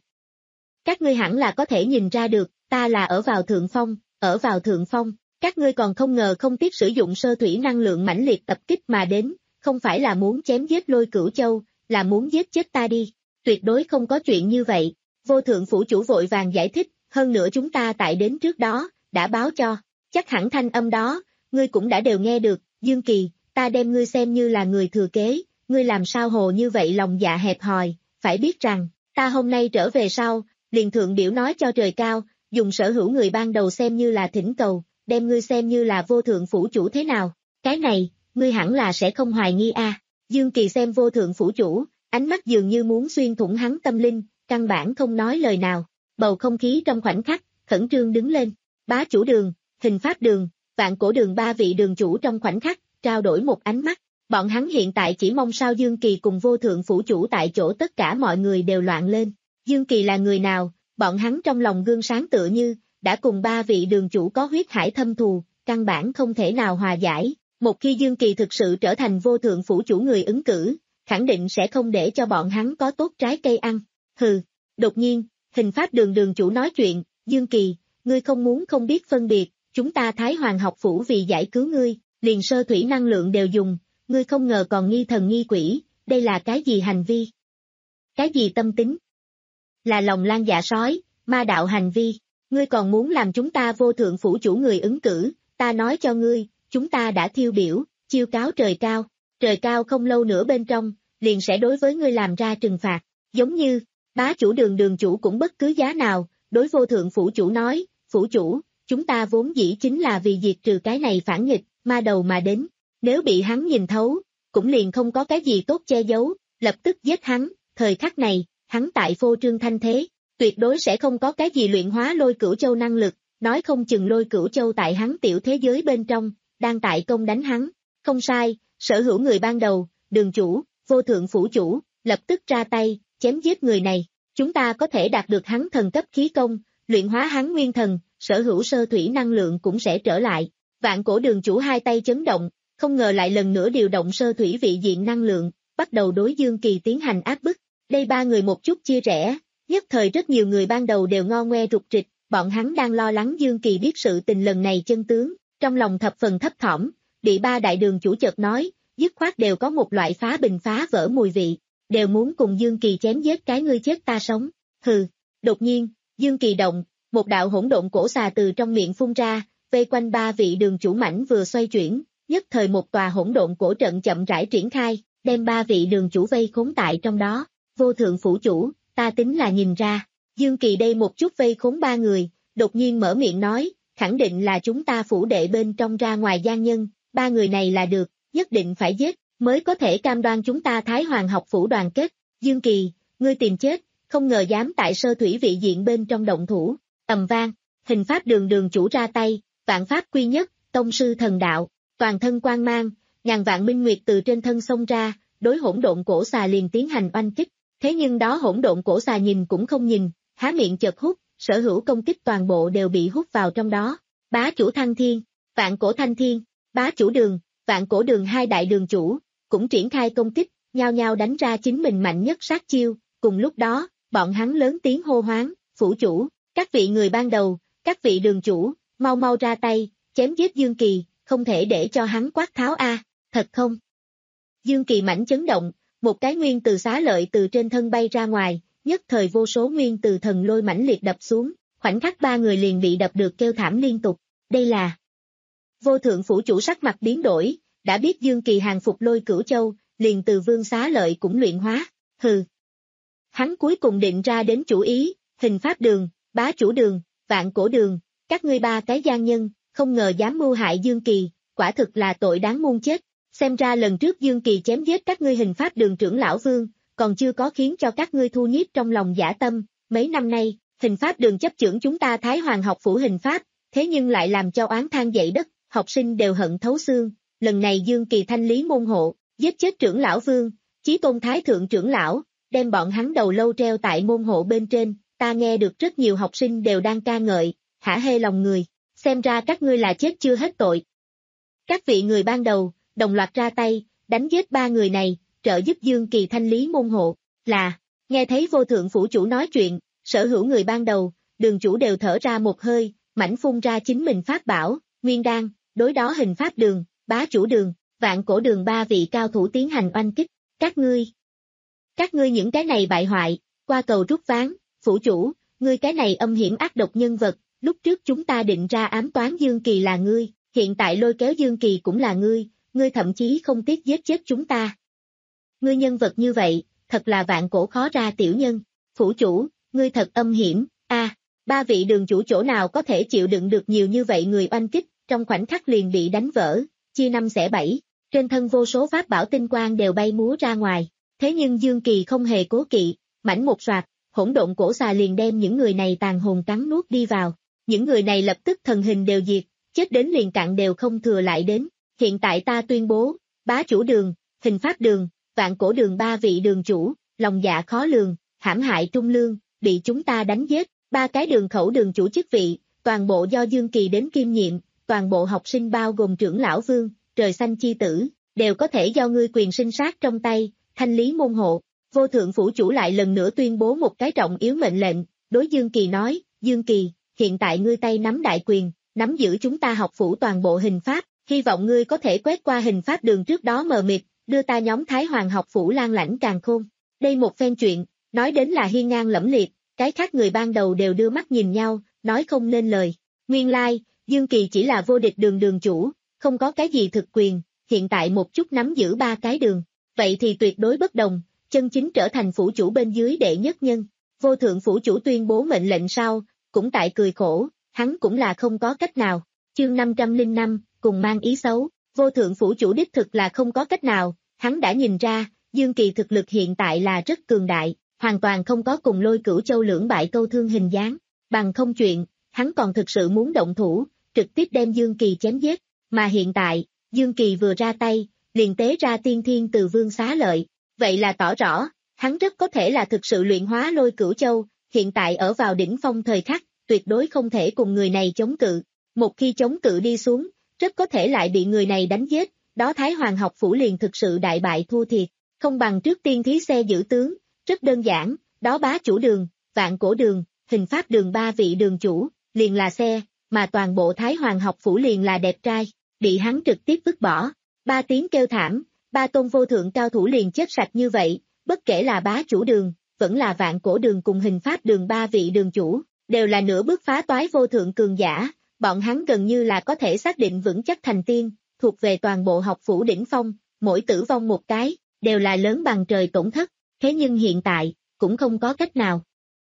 Các ngươi hẳn là có thể nhìn ra được, ta là ở vào thượng phong, ở vào thượng phong, các ngươi còn không ngờ không tiếc sử dụng sơ thủy năng lượng mãnh liệt tập kích mà đến, không phải là muốn chém giết Lôi Cửu Châu, là muốn giết chết ta đi, tuyệt đối không có chuyện như vậy. Vô thượng phủ chủ vội vàng giải thích, hơn nữa chúng ta tại đến trước đó, đã báo cho, chắc hẳn thanh âm đó, ngươi cũng đã đều nghe được, Dương Kỳ, ta đem ngươi xem như là người thừa kế, ngươi làm sao hồ như vậy lòng dạ hẹp hòi, phải biết rằng, ta hôm nay trở về sau, liền thượng biểu nói cho trời cao, dùng sở hữu người ban đầu xem như là thỉnh cầu, đem ngươi xem như là vô thượng phủ chủ thế nào, cái này, ngươi hẳn là sẽ không hoài nghi a. À. Dương Kỳ xem vô thượng phủ chủ, ánh mắt dường như muốn xuyên thủng hắn tâm linh, căn bản không nói lời nào, bầu không khí trong khoảnh khắc, khẩn trương đứng lên, bá chủ đường, hình pháp đường, vạn cổ đường ba vị đường chủ trong khoảnh khắc, trao đổi một ánh mắt, bọn hắn hiện tại chỉ mong sao Dương Kỳ cùng vô thượng phủ chủ tại chỗ tất cả mọi người đều loạn lên, Dương Kỳ là người nào, bọn hắn trong lòng gương sáng tựa như, đã cùng ba vị đường chủ có huyết hải thâm thù, căn bản không thể nào hòa giải, một khi Dương Kỳ thực sự trở thành vô thượng phủ chủ người ứng cử, khẳng định sẽ không để cho bọn hắn có tốt trái cây ăn, hừ, đột nhiên, hình pháp đường đường chủ nói chuyện, Dương Kỳ, ngươi không muốn không biết phân biệt, chúng ta Thái Hoàng học phủ vì giải cứu ngươi, liền sơ thủy năng lượng đều dùng, ngươi không ngờ còn nghi thần nghi quỷ, đây là cái gì hành vi? Cái gì tâm tính? Là lòng lan dạ sói, ma đạo hành vi, ngươi còn muốn làm chúng ta vô thượng phủ chủ người ứng cử, ta nói cho ngươi, chúng ta đã thiêu biểu, chiêu cáo trời cao, trời cao không lâu nữa bên trong, liền sẽ đối với ngươi làm ra trừng phạt, giống như, bá chủ đường đường chủ cũng bất cứ giá nào, đối vô thượng phủ chủ nói, phủ chủ, chúng ta vốn dĩ chính là vì diệt trừ cái này phản nghịch, ma đầu mà đến, nếu bị hắn nhìn thấu, cũng liền không có cái gì tốt che giấu, lập tức giết hắn, thời khắc này, hắn tại phô trương thanh thế, tuyệt đối sẽ không có cái gì luyện hóa Lôi Cửu Châu năng lực, nói không chừng Lôi Cửu Châu tại hắn tiểu thế giới bên trong, đang tại công đánh hắn, không sai, sở hữu người ban đầu, đường chủ, vô thượng phủ chủ, lập tức ra tay, chém giết người này, chúng ta có thể đạt được hắn thần cấp khí công, luyện hóa hắn nguyên thần, sở hữu sơ thủy năng lượng cũng sẽ trở lại, vạn cổ đường chủ hai tay chấn động, không ngờ lại lần nữa điều động sơ thủy vị diện năng lượng, bắt đầu đối Dương Kỳ tiến hành áp bức, đây ba người một chút chia rẽ, nhất thời rất nhiều người ban đầu đều ngo ngoe rụt rịch, bọn hắn đang lo lắng Dương Kỳ biết sự tình lần này chân tướng, trong lòng thập phần thấp thỏm, bị ba đại đường chủ chợt nói, dứt khoát đều có một loại phá bình phá vỡ mùi vị, đều muốn cùng Dương Kỳ chém giết cái ngươi chết ta sống, hừ, đột nhiên, Dương Kỳ động, một đạo hỗn độn cổ xà từ trong miệng phun ra, vây quanh ba vị đường chủ mảnh vừa xoay chuyển, nhất thời một tòa hỗn độn cổ trận chậm rãi triển khai, đem ba vị đường chủ vây khốn tại trong đó, vô thượng phủ chủ, ta tính là nhìn ra, Dương Kỳ đây một chút vây khốn ba người, đột nhiên mở miệng nói, khẳng định là chúng ta phủ đệ bên trong ra ngoài gian nhân, ba người này là được, nhất định phải giết, mới có thể cam đoan chúng ta Thái Hoàng học phủ đoàn kết, Dương Kỳ, ngươi tìm chết, không ngờ dám tại sơ thủy vị diện bên trong động thủ, ầm vang, hình pháp đường đường chủ ra tay, vạn pháp quy nhất, tông sư thần đạo, toàn thân quang mang, ngàn vạn minh nguyệt từ trên thân xông ra, đối hỗn độn cổ xà liền tiến hành oanh kích, thế nhưng đó hỗn độn cổ xà nhìn cũng không nhìn, há miệng chợt hút, sở hữu công kích toàn bộ đều bị hút vào trong đó, bá chủ Thăng Thiên, vạn cổ Thanh Thiên, bá chủ đường, vạn cổ đường hai đại đường chủ, cũng triển khai công kích, nhao nhao đánh ra chính mình mạnh nhất sát chiêu, cùng lúc đó, bọn hắn lớn tiếng hô hoáng, phủ chủ, các vị người ban đầu, các vị đường chủ, mau mau ra tay, chém giết Dương Kỳ, không thể để cho hắn quát tháo a, thật không? Dương Kỳ mảnh chấn động, một cái nguyên từ xá lợi từ trên thân bay ra ngoài, nhất thời vô số nguyên từ thần lôi mãnh liệt đập xuống, khoảnh khắc ba người liền bị đập được kêu thảm liên tục, đây là vô thượng phủ chủ sắc mặt biến đổi, đã biết Dương Kỳ hàng phục lôi cửu châu, liền từ vương xá lợi cũng luyện hóa, hừ. Hắn cuối cùng định ra đến chủ ý, hình pháp đường, bá chủ đường, vạn cổ đường, các ngươi ba cái gian nhân, không ngờ dám mưu hại Dương Kỳ, quả thực là tội đáng muôn chết, xem ra lần trước Dương Kỳ chém giết các ngươi hình pháp đường trưởng lão vương, còn chưa có khiến cho các ngươi thu nhiếp trong lòng dã tâm, mấy năm nay, hình pháp đường chấp chưởng chúng ta Thái Hoàng học phủ hình pháp, thế nhưng lại làm cho oán than dậy đất, học sinh đều hận thấu xương, lần này Dương Kỳ thanh lý môn hộ, giết chết trưởng lão vương, chí tôn thái thượng trưởng lão, đem bọn hắn đầu lâu treo tại môn hộ bên trên, ta nghe được rất nhiều học sinh đều đang ca ngợi, hả hê lòng người, xem ra các ngươi là chết chưa hết tội. Các vị người ban đầu, đồng loạt ra tay, đánh giết ba người này, trợ giúp Dương Kỳ thanh lý môn hộ, là, nghe thấy vô thượng phủ chủ nói chuyện, sở hữu người ban đầu, đường chủ đều thở ra một hơi, mảnh phun ra chính mình pháp bảo, nguyên đan, đối đó hình pháp đường, bá chủ đường, vạn cổ đường ba vị cao thủ tiến hành oanh kích, các ngươi. Các ngươi những cái này bại hoại, qua cầu rút ván, phủ chủ, ngươi cái này âm hiểm ác độc nhân vật, lúc trước chúng ta định ra ám toán Dương Kỳ là ngươi, hiện tại lôi kéo Dương Kỳ cũng là ngươi, ngươi thậm chí không tiếc giết chết chúng ta. Ngươi nhân vật như vậy, thật là vạn cổ khó ra tiểu nhân, phủ chủ, ngươi thật âm hiểm, a, à, ba vị đường chủ chỗ nào có thể chịu đựng được nhiều như vậy người oanh kích, trong khoảnh khắc liền bị đánh vỡ, chia năm xẻ bảy, trên thân vô số pháp bảo tinh quang đều bay múa ra ngoài, thế nhưng Dương Kỳ không hề cố kỵ, mảnh một soạt, hỗn độn cổ xà liền đem những người này tàn hồn cắn nuốt đi vào, những người này lập tức thần hình đều diệt, chết đến liền cạn đều không thừa lại đến, hiện tại ta tuyên bố, bá chủ đường, hình pháp đường, vạn cổ đường ba vị đường chủ, lòng dạ khó lường, hãm hại trung lương, bị chúng ta đánh giết, ba cái đường khẩu đường chủ chức vị, toàn bộ do Dương Kỳ đến kiêm nhiệm, toàn bộ học sinh bao gồm trưởng lão vương, trời xanh chi tử, đều có thể do ngươi quyền sinh sát trong tay, thanh lý môn hộ. Vô thượng phủ chủ lại lần nữa tuyên bố một cái trọng yếu mệnh lệnh, đối Dương Kỳ nói, Dương Kỳ, hiện tại ngươi tay nắm đại quyền, nắm giữ chúng ta học phủ toàn bộ hình pháp, hy vọng ngươi có thể quét qua hình pháp đường trước đó mờ mịt, đưa ta nhóm Thái Hoàng học phủ lan lãnh càn khôn. Đây một phen chuyện, nói đến là hiên ngang lẫm liệt, cái khác người ban đầu đều đưa mắt nhìn nhau, nói không nên lời. Nguyên lai, like, Dương Kỳ chỉ là vô địch đường đường chủ, không có cái gì thực quyền, hiện tại một chút nắm giữ ba cái đường, vậy thì tuyệt đối bất đồng, chân chính trở thành phủ chủ bên dưới đệ nhất nhân. Vô thượng phủ chủ tuyên bố mệnh lệnh sau, cũng tại cười khổ, hắn cũng là không có cách nào. Chương năm trăm lẻ năm, cùng mang ý xấu, vô thượng phủ chủ đích thực là không có cách nào, hắn đã nhìn ra, Dương Kỳ thực lực hiện tại là rất cường đại, hoàn toàn không có cùng lôi cửu châu lưỡng bại câu thương hình dáng, bằng không chuyện, hắn còn thực sự muốn động thủ, trực tiếp đem Dương Kỳ chém giết, mà hiện tại, Dương Kỳ vừa ra tay, liền tế ra tiên thiên từ vương xá lợi, vậy là tỏ rõ, hắn rất có thể là thực sự luyện hóa lôi cửu châu, hiện tại ở vào đỉnh phong thời khắc, tuyệt đối không thể cùng người này chống cự, một khi chống cự đi xuống, rất có thể lại bị người này đánh giết, đó Thái Hoàng học phủ liền thực sự đại bại thua thiệt, không bằng trước tiên thí xe giữ tướng, rất đơn giản, đó bá chủ đường, vạn cổ đường, hình pháp đường ba vị đường chủ, liền là xe, mà toàn bộ Thái Hoàng học phủ liền là đẹp trai, bị hắn trực tiếp vứt bỏ. Ba tiếng kêu thảm, ba tôn vô thượng cao thủ liền chết sạch như vậy, bất kể là bá chủ đường, vẫn là vạn cổ đường cùng hình pháp đường ba vị đường chủ, đều là nửa bước phá toái vô thượng cường giả, bọn hắn gần như là có thể xác định vững chắc thành tiên, thuộc về toàn bộ học phủ đỉnh phong, mỗi tử vong một cái, đều là lớn bằng trời tổn thất, thế nhưng hiện tại, cũng không có cách nào.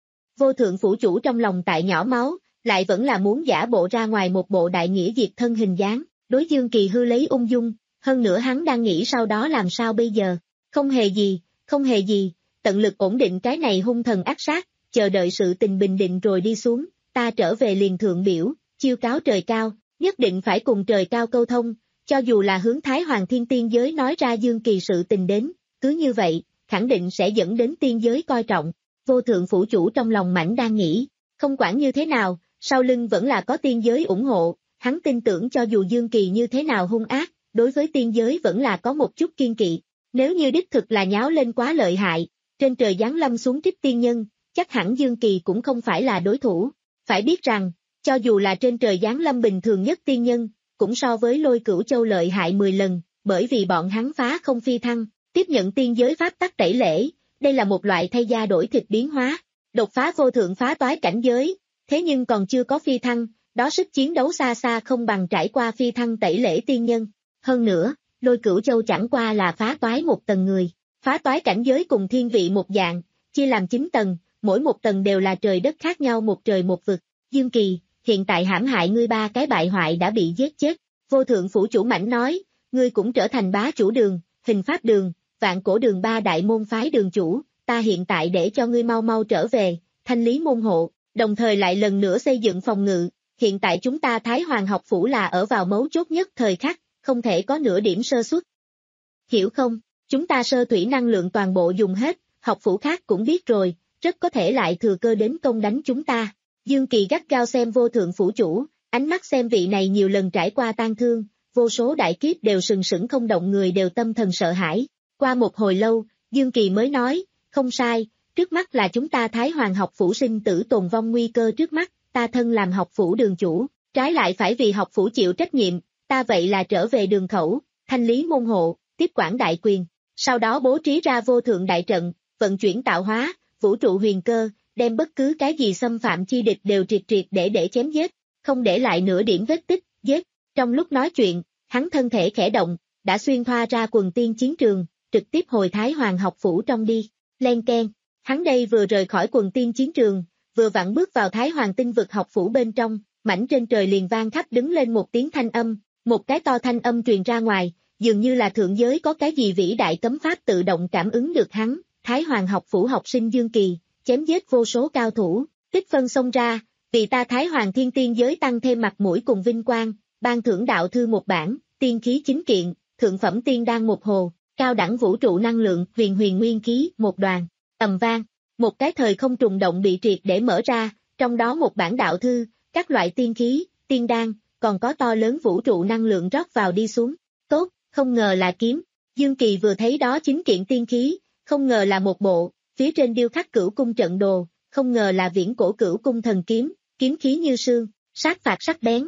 Vô thượng phủ chủ trong lòng tại nhỏ máu, lại vẫn là muốn giả bộ ra ngoài một bộ đại nghĩa diệt thân hình dáng, đối Dương Kỳ hư lấy ung dung, hơn nữa hắn đang nghĩ sau đó làm sao bây giờ, không hề gì, không hề gì, tận lực ổn định cái này hung thần ác sát, chờ đợi sự tình bình định rồi đi xuống, ta trở về liền thượng biểu, chiêu cáo trời cao, nhất định phải cùng trời cao câu thông, cho dù là hướng Thái Hoàng Thiên Tiên Giới nói ra Dương Kỳ sự tình đến, cứ như vậy, khẳng định sẽ dẫn đến tiên giới coi trọng. Vô thượng phủ chủ trong lòng mảnh đang nghĩ, không quản như thế nào, sau lưng vẫn là có tiên giới ủng hộ, hắn tin tưởng cho dù Dương Kỳ như thế nào hung ác, đối với tiên giới vẫn là có một chút kiên kỵ. Nếu như đích thực là nháo lên quá lợi hại, trên trời giáng lâm xuống trích tiên nhân, chắc hẳn Dương Kỳ cũng không phải là đối thủ. Phải biết rằng, cho dù là trên trời giáng lâm bình thường nhất tiên nhân, cũng so với Lôi Cửu Châu lợi hại mười lần, bởi vì bọn hắn phá không phi thăng, tiếp nhận tiên giới pháp tắc tẩy lễ, đây là một loại thay da đổi thịt biến hóa, đột phá vô thượng phá toái cảnh giới, thế nhưng còn chưa có phi thăng, đó sức chiến đấu xa xa không bằng trải qua phi thăng tẩy lễ tiên nhân. Hơn nữa, Lôi Cửu Châu chẳng qua là phá toái một tầng người, phá toái cảnh giới cùng thiên vị một dạng, chia làm chín tầng, mỗi một tầng đều là trời đất khác nhau một trời một vực. Dương Kỳ, hiện tại hãm hại ngươi ba cái bại hoại đã bị giết chết, vô thượng phủ chủ mảnh nói, ngươi cũng trở thành bá chủ đường, hình pháp đường, vạn cổ đường ba đại môn phái đường chủ, ta hiện tại để cho ngươi mau mau trở về, thanh lý môn hộ, đồng thời lại lần nữa xây dựng phòng ngự, hiện tại chúng ta Thái Hoàng học phủ là ở vào mấu chốt nhất thời khắc, không thể có nửa điểm sơ suất. Hiểu không, chúng ta sơ thủy năng lượng toàn bộ dùng hết, học phủ khác cũng biết rồi, rất có thể lại thừa cơ đến công đánh chúng ta. Dương Kỳ gắt gao xem vô thượng phủ chủ, ánh mắt xem vị này nhiều lần trải qua tang thương, vô số đại kiếp đều sừng sững không động người đều tâm thần sợ hãi. Qua một hồi lâu, Dương Kỳ mới nói, không sai, trước mắt là chúng ta Thái Hoàng học phủ sinh tử tồn vong nguy cơ trước mắt, ta thân làm học phủ đường chủ, trái lại phải vì học phủ chịu trách nhiệm, ta vậy là trở về đường khẩu, thanh lý môn hộ, tiếp quản đại quyền, sau đó bố trí ra vô thượng đại trận, vận chuyển tạo hóa, vũ trụ huyền cơ, đem bất cứ cái gì xâm phạm chi địch đều triệt triệt để để chém giết, không để lại nửa điểm vết tích, giết. Trong lúc nói chuyện, hắn thân thể khẽ động, đã xuyên thoa ra quần tiên chiến trường, trực tiếp hồi Thái Hoàng học phủ trong đi, len keng, hắn đây vừa rời khỏi quần tiên chiến trường, vừa vặn bước vào Thái Hoàng tinh vực học phủ bên trong, mảnh trên trời liền vang khắp đứng lên một tiếng thanh âm, một cái to thanh âm truyền ra ngoài, dường như là thượng giới có cái gì vĩ đại cấm pháp tự động cảm ứng được hắn, Thái Hoàng học phủ học sinh Dương Kỳ, chém giết vô số cao thủ, tích phân xông ra, vì ta Thái Hoàng thiên tiên giới tăng thêm mặt mũi cùng vinh quang, ban thưởng đạo thư một bản, tiên khí chính kiện, thượng phẩm tiên đan một hồ, cao đẳng vũ trụ năng lượng, huyền huyền nguyên khí, một đoàn, ầm vang, một cái thời không trùng động bị triệt để mở ra, trong đó một bản đạo thư, các loại tiên khí, tiên đan, còn có to lớn vũ trụ năng lượng rót vào đi xuống, tốt, không ngờ là kiếm, Dương Kỳ vừa thấy đó chính kiện tiên khí, không ngờ là một bộ, phía trên điêu khắc cửu cung trận đồ, không ngờ là viễn cổ cửu cung thần kiếm, kiếm khí như sương, sát phạt sắc bén.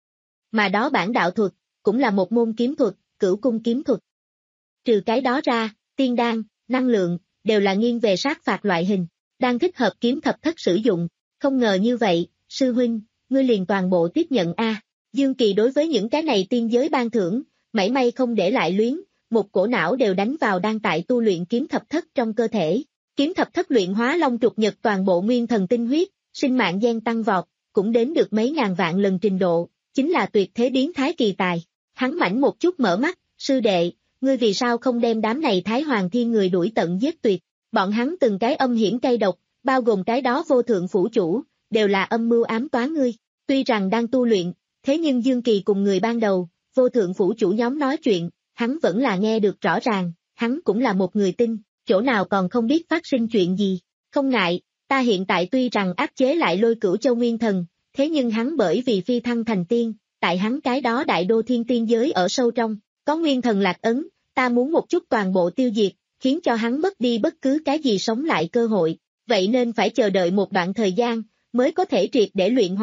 Mà đó bản đạo thuật, cũng là một môn kiếm thuật, cửu cung kiếm thuật. Trừ cái đó ra, tiên đan, năng lượng, đều là nghiêng về sát phạt loại hình, đang thích hợp kiếm thập thất sử dụng, không ngờ như vậy, sư huynh, ngươi liền toàn bộ tiếp nhận a. Dương Kỳ đối với những cái này tiên giới ban thưởng, mảy may không để lại luyến, một cổ não đều đánh vào đang tại tu luyện kiếm thập thất trong cơ thể. Kiếm thập thất luyện hóa long trục nhật toàn bộ nguyên thần tinh huyết, sinh mạng gen tăng vọt, cũng đến được mấy ngàn vạn lần trình độ, chính là tuyệt thế biến thái kỳ tài. Hắn mảnh một chút mở mắt, sư đệ, ngươi vì sao không đem đám này Thái Hoàng thiên người đuổi tận giết tuyệt, bọn hắn từng cái âm hiểm cay độc, bao gồm cái đó vô thượng phủ chủ, đều là âm mưu ám toán ngươi, tuy rằng đang tu luyện, thế nhưng Dương Kỳ cùng người ban đầu, vô thượng phủ chủ nhóm nói chuyện, hắn vẫn là nghe được rõ ràng, hắn cũng là một người tin, chỗ nào còn không biết phát sinh chuyện gì, không ngại, ta hiện tại tuy rằng áp chế lại Lôi Cửu Châu nguyên thần, thế nhưng hắn bởi vì phi thăng thành tiên, tại hắn cái đó đại đô thiên tiên giới ở sâu trong, có nguyên thần lạc ấn, ta muốn một chút toàn bộ tiêu diệt, khiến cho hắn mất đi bất cứ cái gì sống lại cơ hội, vậy nên phải chờ đợi một đoạn thời gian, mới có thể triệt để luyện hóa,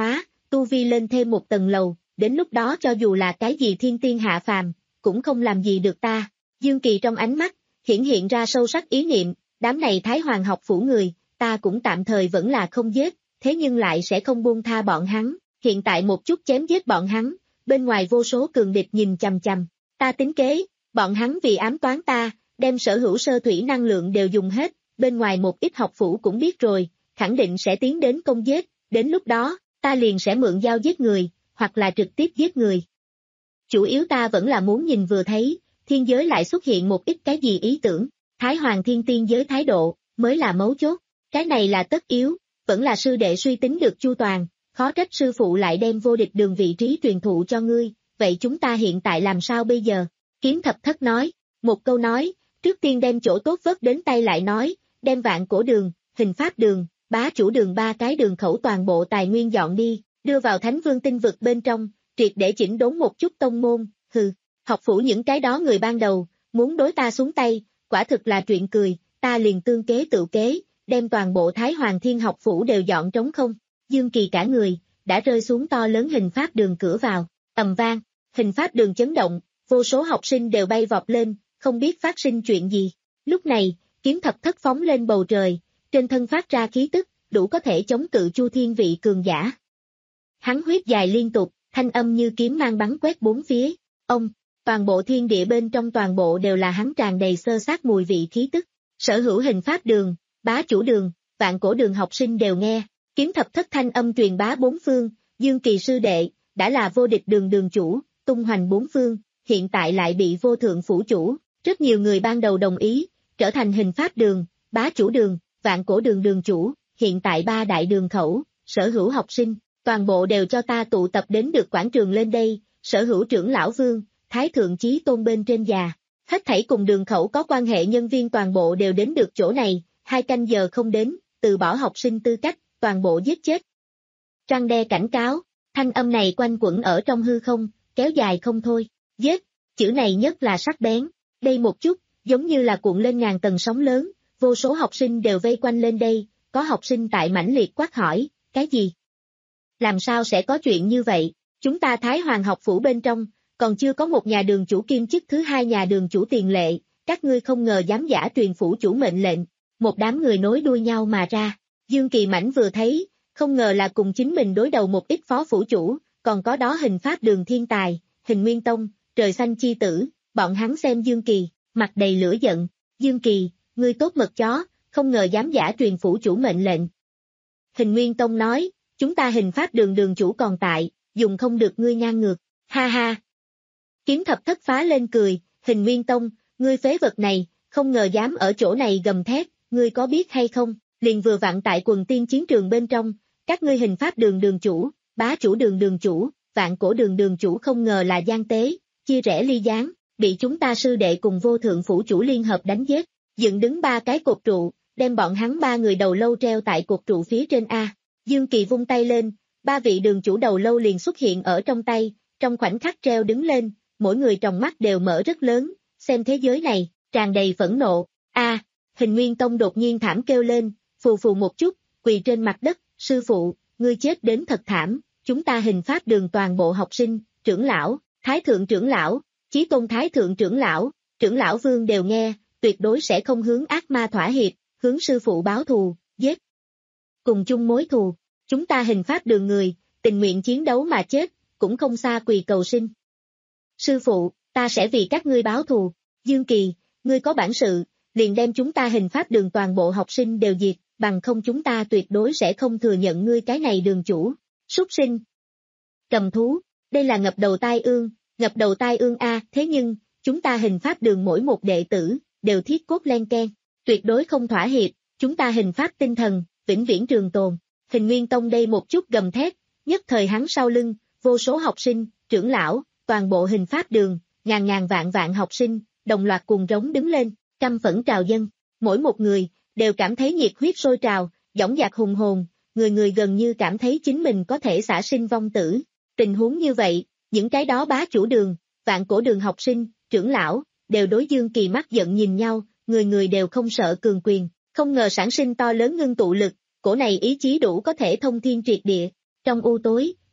tu vi lên thêm một tầng lầu, đến lúc đó cho dù là cái gì thiên tiên hạ phàm, cũng không làm gì được ta. Dương Kỳ trong ánh mắt, hiển hiện ra sâu sắc ý niệm, đám này Thái Hoàng học phủ người, ta cũng tạm thời vẫn là không giết, thế nhưng lại sẽ không buông tha bọn hắn, hiện tại một chút chém giết bọn hắn, bên ngoài vô số cường địch nhìn chằm chằm, ta tính kế, bọn hắn vì ám toán ta, đem sở hữu sơ thủy năng lượng đều dùng hết, bên ngoài một ít học phủ cũng biết rồi, khẳng định sẽ tiến đến công giết, đến lúc đó, ta liền sẽ mượn dao giết người, hoặc là trực tiếp giết người. Chủ yếu ta vẫn là muốn nhìn vừa thấy, thiên giới lại xuất hiện một ít cái gì ý tưởng, Thái Hoàng thiên tiên giới thái độ, mới là mấu chốt, cái này là tất yếu, vẫn là sư đệ suy tính được chu toàn, khó trách sư phụ lại đem vô địch đường vị trí truyền thụ cho ngươi, vậy chúng ta hiện tại làm sao bây giờ? Kiếm thập thất nói, một câu nói, trước tiên đem chỗ tốt vớt đến tay lại nói, đem vạn cổ đường, hình pháp đường, bá chủ đường ba cái đường khẩu toàn bộ tài nguyên dọn đi, đưa vào Thánh Vương tinh vực bên trong, triệt để chỉnh đốn một chút tông môn, hừ, học phủ những cái đó người ban đầu, muốn đối ta xuống tay, quả thực là chuyện cười, ta liền tương kế tự kế, đem toàn bộ Thái Hoàng Thiên học phủ đều dọn trống không, Dương Kỳ cả người, đã rơi xuống to lớn hình pháp đường cửa vào, ầm vang, hình pháp đường chấn động, vô số học sinh đều bay vọt lên, không biết phát sinh chuyện gì, lúc này, kiếm thập thất phóng lên bầu trời, trên thân phát ra khí tức, đủ có thể chống cự Chu Thiên vị cường giả. Hắn huyết dài liên tục, thanh âm như kiếm mang bắn quét bốn phía, ông, toàn bộ thiên địa bên trong toàn bộ đều là hắn tràn đầy sơ sát mùi vị khí tức, sở hữu hình pháp đường, bá chủ đường, vạn cổ đường học sinh đều nghe, kiếm thập thất thanh âm truyền bá bốn phương, Dương Kỳ sư đệ, đã là vô địch đường đường chủ, tung hoành bốn phương, hiện tại lại bị vô thượng phủ chủ, rất nhiều người ban đầu đồng ý, trở thành hình pháp đường, bá chủ đường, vạn cổ đường đường chủ, hiện tại ba đại đường khẩu, sở hữu học sinh, toàn bộ đều cho ta tụ tập đến được quảng trường lên đây, sở hữu trưởng lão vương, thái thượng chí tôn bên trên già, hết thảy cùng đường khẩu có quan hệ nhân viên toàn bộ đều đến được chỗ này, hai canh giờ không đến, từ bỏ học sinh tư cách, toàn bộ giết chết. Răng đe cảnh cáo, thanh âm này quanh quẩn ở trong hư không, kéo dài không thôi, giết, chữ này nhất là sắc bén, đây một chút, giống như là cuộn lên ngàn tầng sóng lớn, vô số học sinh đều vây quanh lên đây, có học sinh tại mãnh liệt quát hỏi, cái gì? Làm sao sẽ có chuyện như vậy? Chúng ta Thái Hoàng học phủ bên trong, còn chưa có một nhà đường chủ kiêm chức thứ hai nhà đường chủ tiền lệ, các ngươi không ngờ dám giả truyền phủ chủ mệnh lệnh, một đám người nối đuôi nhau mà ra, Dương Kỳ Mãnh vừa thấy, không ngờ là cùng chính mình đối đầu một ít phó phủ chủ, còn có đó hình pháp đường thiên tài, hình nguyên tông, trời xanh chi tử, bọn hắn xem Dương Kỳ, mặt đầy lửa giận, Dương Kỳ, ngươi tốt mật chó, không ngờ dám giả truyền phủ chủ mệnh lệnh. Hình Nguyên Tông nói, chúng ta hình pháp đường đường chủ còn tại, dùng không được ngươi ngang ngược, ha ha. Kiếm thập thất phá lên cười, Hình Nguyên Tông, ngươi phế vật này, không ngờ dám ở chỗ này gầm thét, ngươi có biết hay không, liền vừa vặn tại quần tiên chiến trường bên trong, các ngươi hình pháp đường đường chủ, bá chủ đường đường chủ, vạn cổ đường đường chủ không ngờ là gian tế, chia rẽ ly gián, bị chúng ta sư đệ cùng vô thượng phủ chủ liên hợp đánh giết, dựng đứng ba cái cột trụ, đem bọn hắn ba người đầu lâu treo tại cột trụ phía trên A. Dương Kỳ vung tay lên, ba vị đường chủ đầu lâu liền xuất hiện ở trong tay, trong khoảnh khắc treo đứng lên, mỗi người tròng mắt đều mở rất lớn, xem thế giới này, tràn đầy phẫn nộ, A, Hình Nguyên Tông đột nhiên thảm kêu lên, phù phù một chút, quỳ trên mặt đất, sư phụ, ngươi chết đến thật thảm, chúng ta hình pháp đường toàn bộ học sinh, trưởng lão, thái thượng trưởng lão, chí tôn thái thượng trưởng lão, trưởng lão vương đều nghe, tuyệt đối sẽ không hướng ác ma thỏa hiệp, hướng sư phụ báo thù, giết. Cùng chung mối thù, chúng ta hình pháp đường người, tình nguyện chiến đấu mà chết, cũng không xa quỳ cầu sinh. Sư phụ, ta sẽ vì các ngươi báo thù, Dương Kỳ, ngươi có bản sự, liền đem chúng ta hình pháp đường toàn bộ học sinh đều diệt, bằng không chúng ta tuyệt đối sẽ không thừa nhận ngươi cái này đường chủ, súc sinh. Cầm thú, đây là ngập đầu tai ương, ngập đầu tai ương A, thế nhưng, chúng ta hình pháp đường mỗi một đệ tử, đều thiết cốt len keng, tuyệt đối không thỏa hiệp, chúng ta hình pháp tinh thần, vĩnh viễn trường tồn. Hình Nguyên Tông đây một chút gầm thét, nhất thời hắn sau lưng, vô số học sinh, trưởng lão, toàn bộ hình pháp đường, ngàn ngàn vạn vạn học sinh, đồng loạt cuồng rống đứng lên, căm phẫn trào dâng, mỗi một người, đều cảm thấy nhiệt huyết sôi trào, dõng dạc hùng hồn, người người gần như cảm thấy chính mình có thể xả sinh vong tử. Tình huống như vậy, những cái đó bá chủ đường, vạn cổ đường học sinh, trưởng lão, đều đối Dương Kỳ mắt giận nhìn nhau, người người đều không sợ cường quyền, không ngờ sản sinh to lớn ngưng tụ lực, cổ này ý chí đủ có thể thông thiên triệt địa. Trong u tối,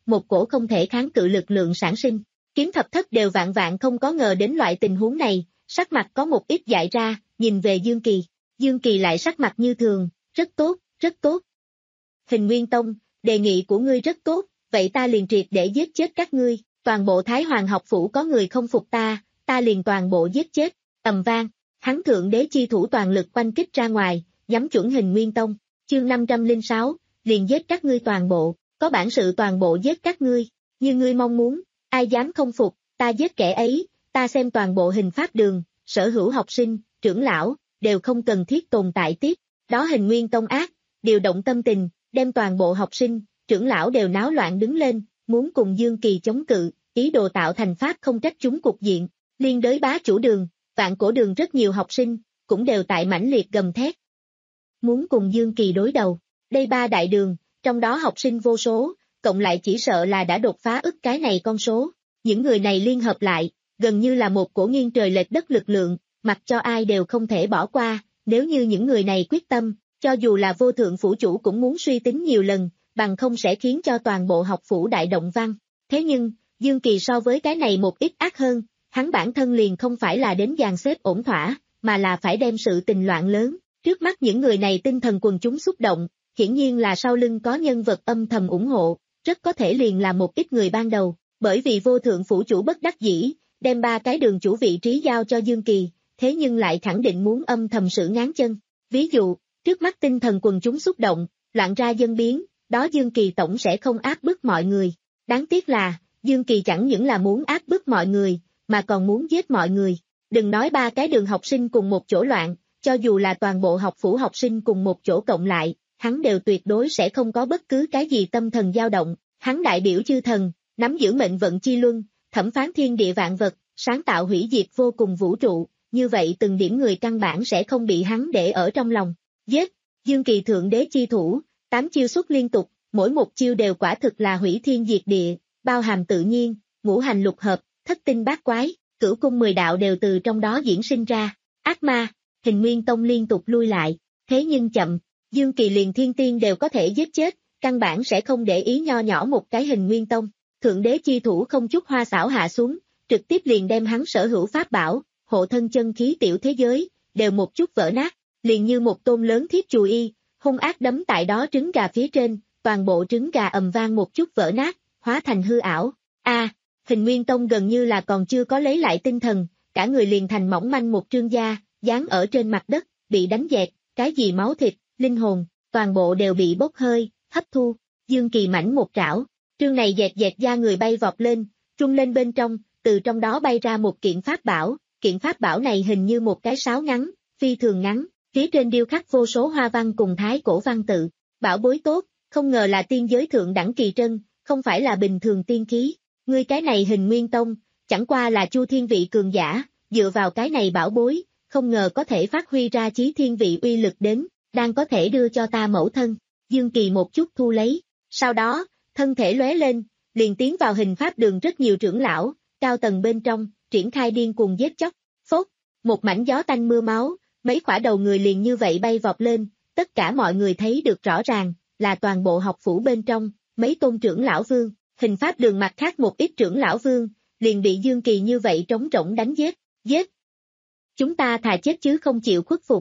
một cổ không thể kháng cự lực lượng sản sinh. Kiếm thập thất đều vạn vạn không có ngờ đến loại tình huống này, sắc mặt có một ít dại ra, nhìn về Dương Kỳ. Dương Kỳ lại sắc mặt như thường, rất tốt, rất tốt. Hình Nguyên Tông, đề nghị của ngươi rất tốt, vậy ta liền triệt để giết chết các ngươi, toàn bộ Thái Hoàng học phủ có người không phục ta, ta liền toàn bộ giết chết, ầm vang, hắn thượng đế chi thủ toàn lực quanh kích ra ngoài, nhắm chuẩn Hình Nguyên Tông, chương năm trăm lẻ sáu, liền giết các ngươi toàn bộ, có bản sự toàn bộ giết các ngươi, như ngươi mong muốn, ai dám không phục, ta giết kẻ ấy, ta xem toàn bộ Hình Pháp Đường, sở hữu học sinh, trưởng lão, đều không cần thiết tồn tại tiếp, đó Hình Nguyên Tông ác, điều động tâm tình, đem toàn bộ học sinh, trưởng lão đều náo loạn đứng lên, muốn cùng Dương Kỳ chống cự, ý đồ tạo thành pháp không trách chúng cục diện, liên đới bá chủ đường, vạn cổ đường rất nhiều học sinh, cũng đều tại mãnh liệt gầm thét. Muốn cùng Dương Kỳ đối đầu, đây ba đại đường, trong đó học sinh vô số, cộng lại chỉ sợ là đã đột phá ức cái này con số, những người này liên hợp lại, gần như là một cổ nghiêng trời lệch đất lực lượng, mặc cho ai đều không thể bỏ qua, nếu như những người này quyết tâm, cho dù là vô thượng phủ chủ cũng muốn suy tính nhiều lần, bằng không sẽ khiến cho toàn bộ học phủ đại động văn. Thế nhưng, Dương Kỳ so với cái này một ít ác hơn, hắn bản thân liền không phải là đến dàn xếp ổn thỏa, mà là phải đem sự tình loạn lớn. Trước mắt những người này tinh thần quần chúng xúc động, hiển nhiên là sau lưng có nhân vật âm thầm ủng hộ, rất có thể liền là một ít người ban đầu, bởi vì vô thượng phủ chủ bất đắc dĩ, đem ba cái đường chủ vị trí giao cho Dương Kỳ, thế nhưng lại khẳng định muốn âm thầm xử ngáng chân. Ví dụ, trước mắt tinh thần quần chúng xúc động, loạn ra dân biến, đó Dương Kỳ tổng sẽ không áp bức mọi người. Đáng tiếc là, Dương Kỳ chẳng những là muốn áp bức mọi người, mà còn muốn giết mọi người. Đừng nói ba cái đường học sinh cùng một chỗ loạn, cho dù là toàn bộ học phủ học sinh cùng một chỗ cộng lại, hắn đều tuyệt đối sẽ không có bất cứ cái gì tâm thần dao động. Hắn đại biểu chư thần, nắm giữ mệnh vận chi luân, thẩm phán thiên địa vạn vật, sáng tạo hủy diệt vô cùng vũ trụ, như vậy từng điểm người căn bản sẽ không bị hắn để ở trong lòng. Giết, Dương Kỳ thượng đế chi thủ, tám chiêu xuất liên tục, mỗi một chiêu đều quả thực là hủy thiên diệt địa, bao hàm tự nhiên, ngũ hành lục hợp, thất tinh bát quái, cửu cung mười đạo đều từ trong đó diễn sinh ra. Ác ma, Hình Nguyên Tông liên tục lui lại, thế nhưng chậm, Dương Kỳ liền thiên tiên đều có thể giết chết, căn bản sẽ không để ý nho nhỏ một cái Hình Nguyên Tông. Thượng đế chi thủ không chút hoa xảo hạ xuống, trực tiếp liền đem hắn sở hữu pháp bảo, hộ thân chân khí tiểu thế giới, đều một chút vỡ nát, liền như một tôn lớn thiết chùi y, hung ác đấm tại đó trứng gà phía trên, toàn bộ trứng gà ầm vang một chút vỡ nát, hóa thành hư ảo. A, à, Hình Nguyên Tông gần như là còn chưa có lấy lại tinh thần, cả người liền thành mỏng manh một trương da, dán ở trên mặt đất, bị đánh dẹt, cái gì máu thịt, linh hồn, toàn bộ đều bị bốc hơi, hấp thu. Dương Kỳ mảnh một trảo, trương này dẹt dẹt da người bay vọt lên, trung lên bên trong, từ trong đó bay ra một kiện pháp bảo, kiện pháp bảo này hình như một cái sáo ngắn, phi thường ngắn, phía trên điêu khắc vô số hoa văn cùng thái cổ văn tự. Bảo bối tốt, không ngờ là tiên giới thượng đẳng kỳ trân, không phải là bình thường tiên khí. Ngươi cái này Hình Nguyên Tông, chẳng qua là Chu thiên vị cường giả, dựa vào cái này bảo bối, không ngờ có thể phát huy ra chí thiên vị uy lực đến, đang có thể đưa cho ta mẫu thân. Dương Kỳ một chút thu lấy, sau đó, thân thể lóe lên, liền tiến vào Hình Pháp Đường rất nhiều trưởng lão, cao tầng bên trong, triển khai điên cuồng giết chóc. Phốt, một mảnh gió tanh mưa máu, mấy khỏa đầu người liền như vậy bay vọt lên, tất cả mọi người thấy được rõ ràng, là toàn bộ học phủ bên trong, mấy tôn trưởng lão vương, Hình Pháp Đường mặt khác một ít trưởng lão vương, liền bị Dương Kỳ như vậy trống rỗng đánh giết, giết. Chúng ta thà chết chứ không chịu khuất phục.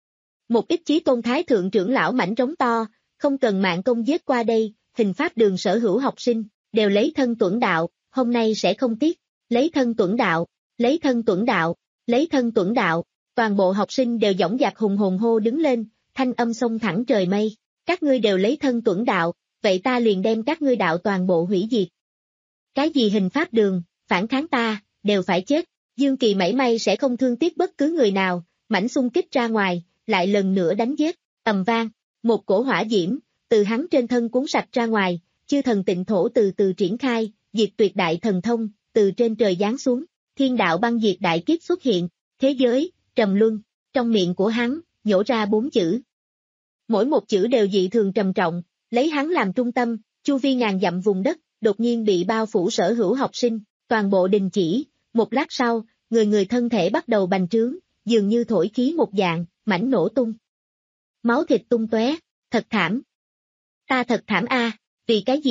Một ít chí tôn thái thượng trưởng lão mảnh trống to, không cần mạng công giết qua đây, Hình Pháp Đường sở hữu học sinh, đều lấy thân tuẫn đạo, hôm nay sẽ không tiếc, lấy thân tuẫn đạo, lấy thân tuẫn đạo, lấy thân tuẫn đạo, toàn bộ học sinh đều dõng dạc hùng hồn hô đứng lên, thanh âm xông thẳng trời mây, các ngươi đều lấy thân tuẫn đạo, vậy ta liền đem các ngươi đạo toàn bộ hủy diệt. Cái gì Hình Pháp Đường, phản kháng ta, đều phải chết. Dương Kỳ mảy may sẽ không thương tiếc bất cứ người nào, mảnh xung kích ra ngoài, lại lần nữa đánh giết, ầm vang, một cổ hỏa diễm, từ hắn trên thân cuốn sạch ra ngoài, chư thần tịnh thổ từ từ triển khai, diệt tuyệt đại thần thông, từ trên trời giáng xuống, thiên đạo băng diệt đại kiếp xuất hiện, thế giới, trầm luân, trong miệng của hắn, nhổ ra bốn chữ. Mỗi một chữ đều dị thường trầm trọng, lấy hắn làm trung tâm, chu vi ngàn dặm vùng đất, đột nhiên bị bao phủ sở hữu học sinh, toàn bộ đình chỉ. Một lát sau, người người thân thể bắt đầu bành trướng, dường như thổi khí một dạng, mảnh nổ tung. Máu thịt tung tóe, thật thảm. Ta thật thảm a, vì cái gì,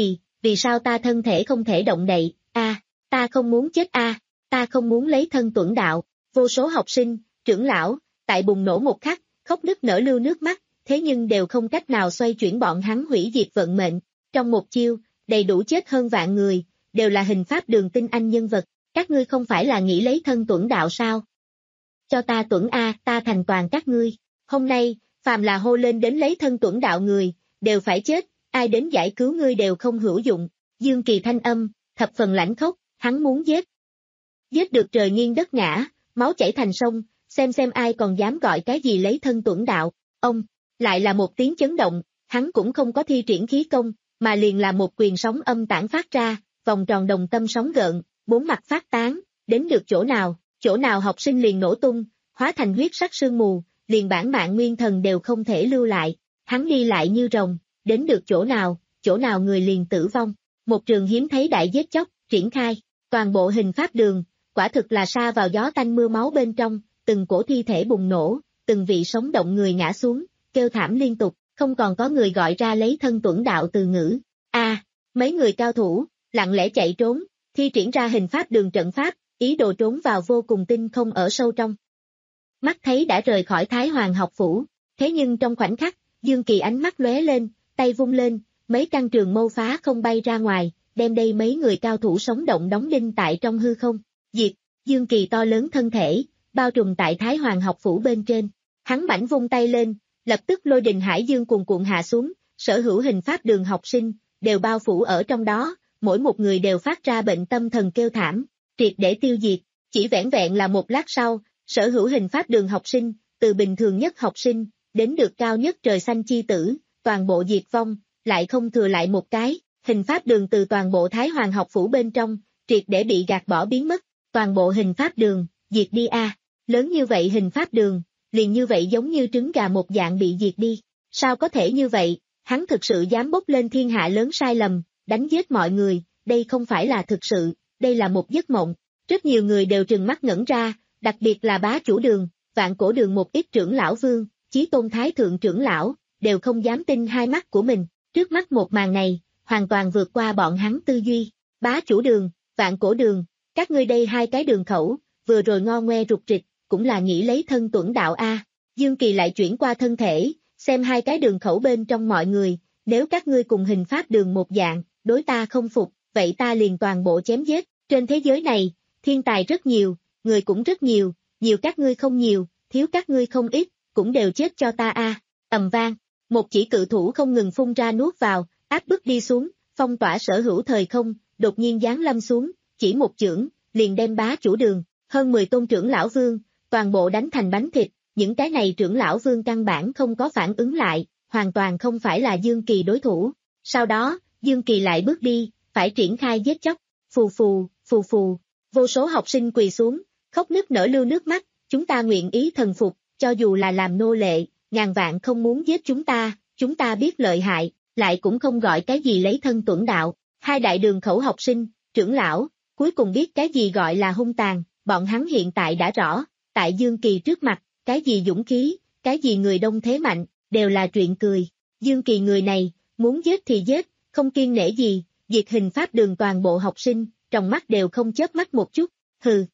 vì sao ta thân thể không thể động đậy, a, ta không muốn chết a, ta không muốn lấy thân tuẫn đạo, vô số học sinh, trưởng lão, tại bùng nổ một khắc, khóc nức nở lưu nước mắt, thế nhưng đều không cách nào xoay chuyển bọn hắn hủy diệt vận mệnh, trong một chiêu, đầy đủ chết hơn vạn người, đều là hình pháp đường tinh anh nhân vật, các ngươi không phải là nghĩ lấy thân tuẫn đạo sao? Cho ta tuẫn a, ta thành toàn các ngươi, hôm nay, phàm là hô lên đến lấy thân tuẫn đạo người, đều phải chết, ai đến giải cứu ngươi đều không hữu dụng, Dương Kỳ thanh âm, thập phần lãnh khốc, hắn muốn giết. Giết được trời nghiêng đất ngã, máu chảy thành sông, xem xem ai còn dám gọi cái gì lấy thân tuẫn đạo, ông, lại là một tiếng chấn động, hắn cũng không có thi triển khí công, mà liền là một quyền sóng âm tản phát ra, vòng tròn đồng tâm sóng gợn, bốn mặt phát tán, đến được chỗ nào, chỗ nào học sinh liền nổ tung, hóa thành huyết sắc sương mù, liền bản mạng nguyên thần đều không thể lưu lại, hắn đi lại như rồng, đến được chỗ nào, chỗ nào người liền tử vong, một trường hiếm thấy đại giết chóc, triển khai, toàn bộ hình pháp đường, quả thực là sa vào gió tanh mưa máu bên trong, từng cổ thi thể bùng nổ, từng vị sống động người ngã xuống, kêu thảm liên tục, không còn có người gọi ra lấy thân tuẫn đạo từ ngữ, a, mấy người cao thủ, lặng lẽ chạy trốn, thi triển ra hình pháp đường trận pháp, ý đồ trốn vào vô cùng tinh không ở sâu trong. Mắt thấy đã rời khỏi Thái Hoàng học phủ, thế nhưng trong khoảnh khắc, Dương Kỳ ánh mắt lóe lên, tay vung lên, mấy căn trường mâu phá không bay ra ngoài, đem đây mấy người cao thủ sống động đóng đinh tại trong hư không. Diệt, Dương Kỳ to lớn thân thể, bao trùm tại Thái Hoàng học phủ bên trên. Hắn mảnh vung tay lên, lập tức lôi đình hải dương cuồn cuộn hạ xuống, sở hữu hình pháp đường học sinh, đều bao phủ ở trong đó, mỗi một người đều phát ra bệnh tâm thần kêu thảm, triệt để tiêu diệt, chỉ vẻn vẹn là một lát sau, sở hữu hình pháp đường học sinh, từ bình thường nhất học sinh, đến được cao nhất trời xanh chi tử, toàn bộ diệt vong, lại không thừa lại một cái, hình pháp đường từ toàn bộ Thái Hoàng học phủ bên trong, triệt để bị gạt bỏ biến mất, toàn bộ hình pháp đường, diệt đi a, lớn như vậy hình pháp đường, liền như vậy giống như trứng gà một dạng bị diệt đi, sao có thể như vậy, hắn thực sự dám bốc lên thiên hạ lớn sai lầm, đánh giết mọi người, đây không phải là thực sự, đây là một giấc mộng, rất nhiều người đều trừng mắt ngẩn ra, đặc biệt là bá chủ đường, vạn cổ đường một ít trưởng lão vương, chí tôn thái thượng trưởng lão, đều không dám tin hai mắt của mình, trước mắt một màn này, hoàn toàn vượt qua bọn hắn tư duy, bá chủ đường, vạn cổ đường, các ngươi đây hai cái đường khẩu, vừa rồi ngo ngoe rụt rịch, cũng là nghĩ lấy thân tuẫn đạo a. Dương Kỳ lại chuyển qua thân thể, xem hai cái đường khẩu bên trong mọi người, nếu các ngươi cùng hình pháp đường một dạng, đối ta không phục, vậy ta liền toàn bộ chém giết, trên thế giới này, thiên tài rất nhiều, người cũng rất nhiều, nhiều các ngươi không nhiều, thiếu các ngươi không ít, cũng đều chết cho ta a. Ầm vang, một chỉ cự thủ không ngừng phun ra nuốt vào, áp bức đi xuống, phong tỏa sở hữu thời không, đột nhiên giáng lâm xuống, chỉ một chưởng, liền đem bá chủ đường, hơn mười tôn trưởng lão vương, toàn bộ đánh thành bánh thịt, những cái này trưởng lão vương căn bản không có phản ứng lại, hoàn toàn không phải là Dương Kỳ đối thủ. Sau đó, Dương Kỳ lại bước đi, phải triển khai giết chóc, phù phù, phù phù, vô số học sinh quỳ xuống, khóc nức nở lưu nước mắt, chúng ta nguyện ý thần phục, cho dù là làm nô lệ, ngàn vạn không muốn giết chúng ta, chúng ta biết lợi hại, lại cũng không gọi cái gì lấy thân tuẫn đạo. Hai đại đường khẩu học sinh, trưởng lão, cuối cùng biết cái gì gọi là hung tàn, bọn hắn hiện tại đã rõ, tại Dương Kỳ trước mặt, cái gì dũng khí, cái gì người đông thế mạnh, đều là chuyện cười. Dương Kỳ người này, muốn giết thì giết, không kiêng nể gì, diệt hình pháp đường toàn bộ học sinh, trong mắt đều không chớp mắt một chút, hừ.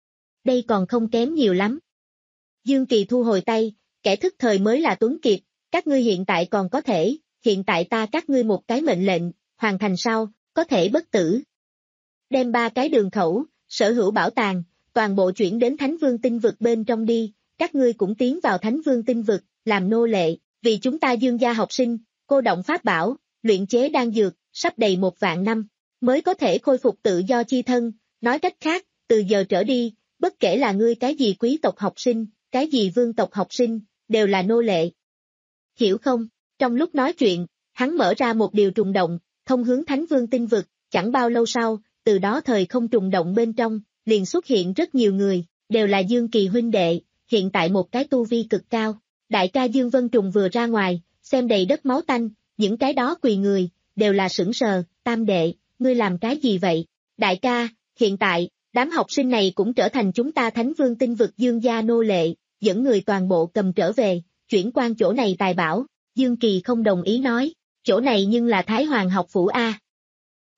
Đây còn không kém nhiều lắm. Dương Kỳ thu hồi tay, kẻ thức thời mới là tuấn kiệt, các ngươi hiện tại còn có thể, hiện tại ta các ngươi một cái mệnh lệnh, hoàn thành sau, có thể bất tử. Đem ba cái đường khẩu, sở hữu bảo tàng, toàn bộ chuyển đến Thánh Vương tinh vực bên trong đi, các ngươi cũng tiến vào Thánh Vương tinh vực, làm nô lệ, vì chúng ta Dương gia học sinh, cô động pháp bảo, luyện chế đan dược, sắp đầy một vạn năm, mới có thể khôi phục tự do chi thân, nói cách khác, từ giờ trở đi, bất kể là ngươi cái gì quý tộc học sinh, cái gì vương tộc học sinh, đều là nô lệ. Hiểu không? Trong lúc nói chuyện, hắn mở ra một điều trùng động, thông hướng Thánh Vương tinh vực, chẳng bao lâu sau, từ đó thời không trùng động bên trong, liền xuất hiện rất nhiều người, đều là Dương Kỳ huynh đệ, hiện tại một cái tu vi cực cao. Đại ca Dương Vân Trùng vừa ra ngoài, xem đầy đất máu tanh, những cái đó quỳ người, đều là sững sờ, tam đệ, ngươi làm cái gì vậy? Đại ca, hiện tại, đám học sinh này cũng trở thành chúng ta Thánh Vương tinh vực Dương gia nô lệ, dẫn người toàn bộ cầm trở về, chuyển quan chỗ này tài bảo. Dương Kỳ không đồng ý nói, chỗ này nhưng là Thái Hoàng học phủ A.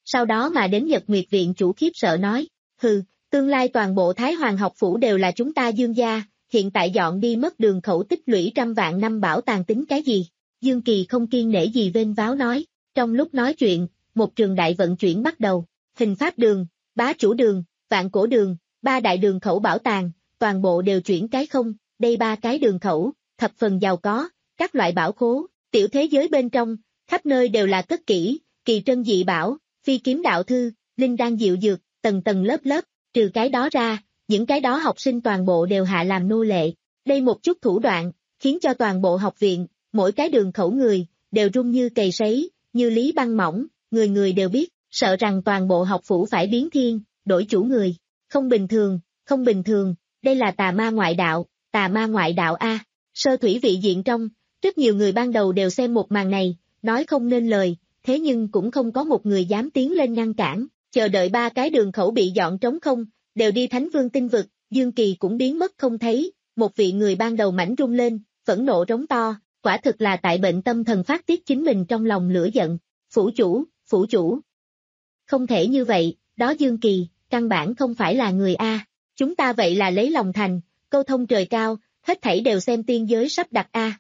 sau đó mà đến Nhật Nguyệt Viện chủ khiếp sợ nói, hừ, tương lai toàn bộ Thái Hoàng học phủ đều là chúng ta Dương gia, hiện tại dọn đi mất Đường khẩu tích lũy trăm vạn năm bảo tàng tính cái gì? Dương Kỳ không kiên nể gì vênh váo nói, trong lúc nói chuyện, một trường đại vận chuyển bắt đầu, Hình Pháp Đường, Bá Chủ Đường, Vạn Cổ Đường, ba đại đường khẩu bảo tàng, toàn bộ đều chuyển cái không, đây ba cái đường khẩu, thập phần giàu có, các loại bảo khố, tiểu thế giới bên trong, khắp nơi đều là cất kỹ, kỳ trân dị bảo, phi kiếm đạo thư, linh đan diệu dược, tầng tầng lớp lớp, trừ cái đó ra, những cái đó học sinh toàn bộ đều hạ làm nô lệ, đây một chút thủ đoạn, khiến cho toàn bộ học viện, mỗi cái đường khẩu người, đều rung như cầy sấy, như lý băng mỏng, người người đều biết, sợ rằng toàn bộ học phủ phải biến thiên, đổi chủ người, không bình thường, không bình thường, đây là tà ma ngoại đạo, tà ma ngoại đạo A, sơ thủy vị diện trong, rất nhiều người ban đầu đều xem một màn này, nói không nên lời, thế nhưng cũng không có một người dám tiến lên ngăn cản, chờ đợi ba cái đường khẩu bị dọn trống không, đều đi Thánh Vương tinh vực, Dương Kỳ cũng biến mất không thấy, một vị người ban đầu mảnh rung lên, phẫn nộ rống to, quả thực là tại bệnh tâm thần phát tiết chính mình trong lòng lửa giận, phủ chủ, phủ chủ. Không thể như vậy, đó Dương Kỳ, căn bản không phải là người A, chúng ta vậy là lấy lòng thành, câu thông trời cao, hết thảy đều xem tiên giới sắp đặt A.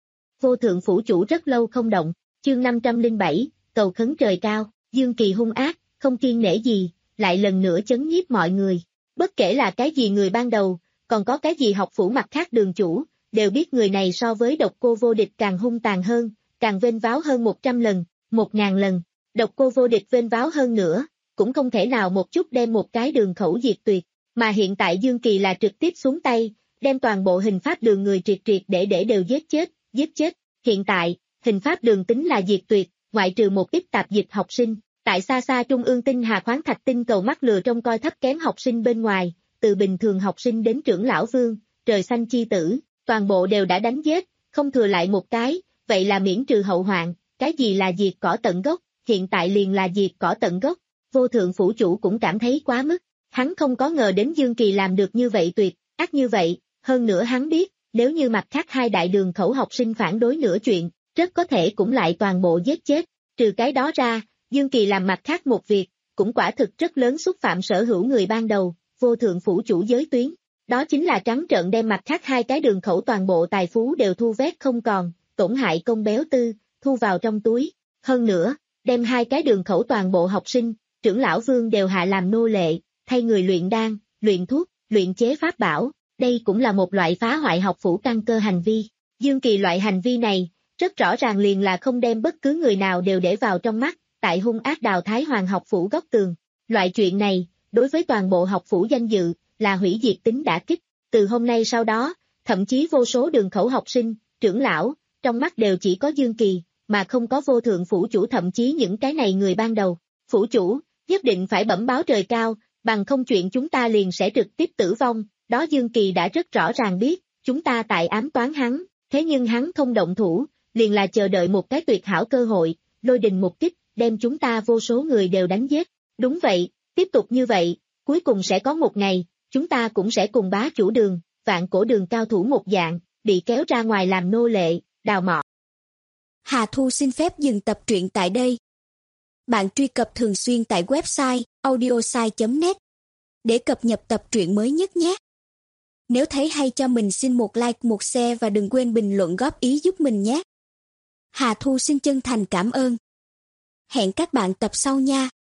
Vô thượng phủ chủ rất lâu không động, chương năm trăm lẻ bảy, cầu khấn trời cao, Dương Kỳ hung ác, không kiên nể gì, lại lần nữa chấn nhiếp mọi người. Bất kể là cái gì người ban đầu, còn có cái gì học phủ mặt khác đường chủ, đều biết người này so với Độc Cô Vô Địch càng hung tàn hơn, càng vênh váo hơn một trăm lần, một ngàn lần. Độc Cô Vô Địch vênh váo hơn nữa, cũng không thể nào một chút đem một cái đường khẩu diệt tuyệt, mà hiện tại Dương Kỳ là trực tiếp xuống tay, đem toàn bộ Hình Pháp Đường người triệt triệt để để đều giết chết, giết chết. Hiện tại, Hình Pháp Đường tính là diệt tuyệt, ngoại trừ một ít tạp dịch học sinh, tại xa xa Trung ương tinh hà khoáng thạch tinh cầu mắt lừa trông coi thấp kém học sinh bên ngoài, từ bình thường học sinh đến trưởng lão vương, trời xanh chi tử, toàn bộ đều đã đánh giết, không thừa lại một cái, vậy là miễn trừ hậu hoạn, cái gì là diệt cỏ tận gốc, hiện tại liền là diệt cỏ tận gốc. Vô thượng phủ chủ cũng cảm thấy quá mức, hắn không có ngờ đến Dương Kỳ làm được như vậy tuyệt, ác như vậy, hơn nữa hắn biết, nếu như mặt khác hai đại đường khẩu học sinh phản đối nửa chuyện, rất có thể cũng lại toàn bộ giết chết, trừ cái đó ra, Dương Kỳ làm mặt khác một việc, cũng quả thực rất lớn xúc phạm sở hữu người ban đầu, vô thượng phủ chủ giới tuyến, đó chính là trắng trợn đem mặt khác hai cái đường khẩu toàn bộ tài phú đều thu vét không còn, tổn hại công béo tư, thu vào trong túi, hơn nữa, đem hai cái đường khẩu toàn bộ học sinh, trưởng lão vương đều hạ làm nô lệ, thay người luyện đan, luyện thuốc, luyện chế pháp bảo, đây cũng là một loại phá hoại học phủ căn cơ hành vi. Dương Kỳ loại hành vi này, rất rõ ràng liền là không đem bất cứ người nào đều để vào trong mắt, tại hung ác đào Thái Hoàng học phủ góc tường. Loại chuyện này, đối với toàn bộ học phủ danh dự, là hủy diệt tính đả kích. Từ hôm nay sau đó, thậm chí vô số đường khẩu học sinh, trưởng lão, trong mắt đều chỉ có Dương Kỳ, mà không có vô thượng phủ chủ, thậm chí những cái này người ban đầu. Phủ chủ, nhất định phải bẩm báo trời cao, bằng không chuyện chúng ta liền sẽ trực tiếp tử vong. Đó Dương Kỳ đã rất rõ ràng biết, chúng ta tại ám toán hắn, thế nhưng hắn không động thủ, liền là chờ đợi một cái tuyệt hảo cơ hội, lôi đình một kích, đem chúng ta vô số người đều đánh giết. Đúng vậy, tiếp tục như vậy, cuối cùng sẽ có một ngày, chúng ta cũng sẽ cùng Bá Chủ Đường, Vạn Cổ Đường cao thủ một dạng, bị kéo ra ngoài làm nô lệ, đào mỏ. Hà Thu xin phép dừng tập truyện tại đây. Bạn truy cập thường xuyên tại website audiosai chấm net để cập nhật tập truyện mới nhất nhé. Nếu thấy hay cho mình xin một like, một share và đừng quên bình luận góp ý giúp mình nhé. Hà Thu xin chân thành cảm ơn. Hẹn các bạn tập sau nha.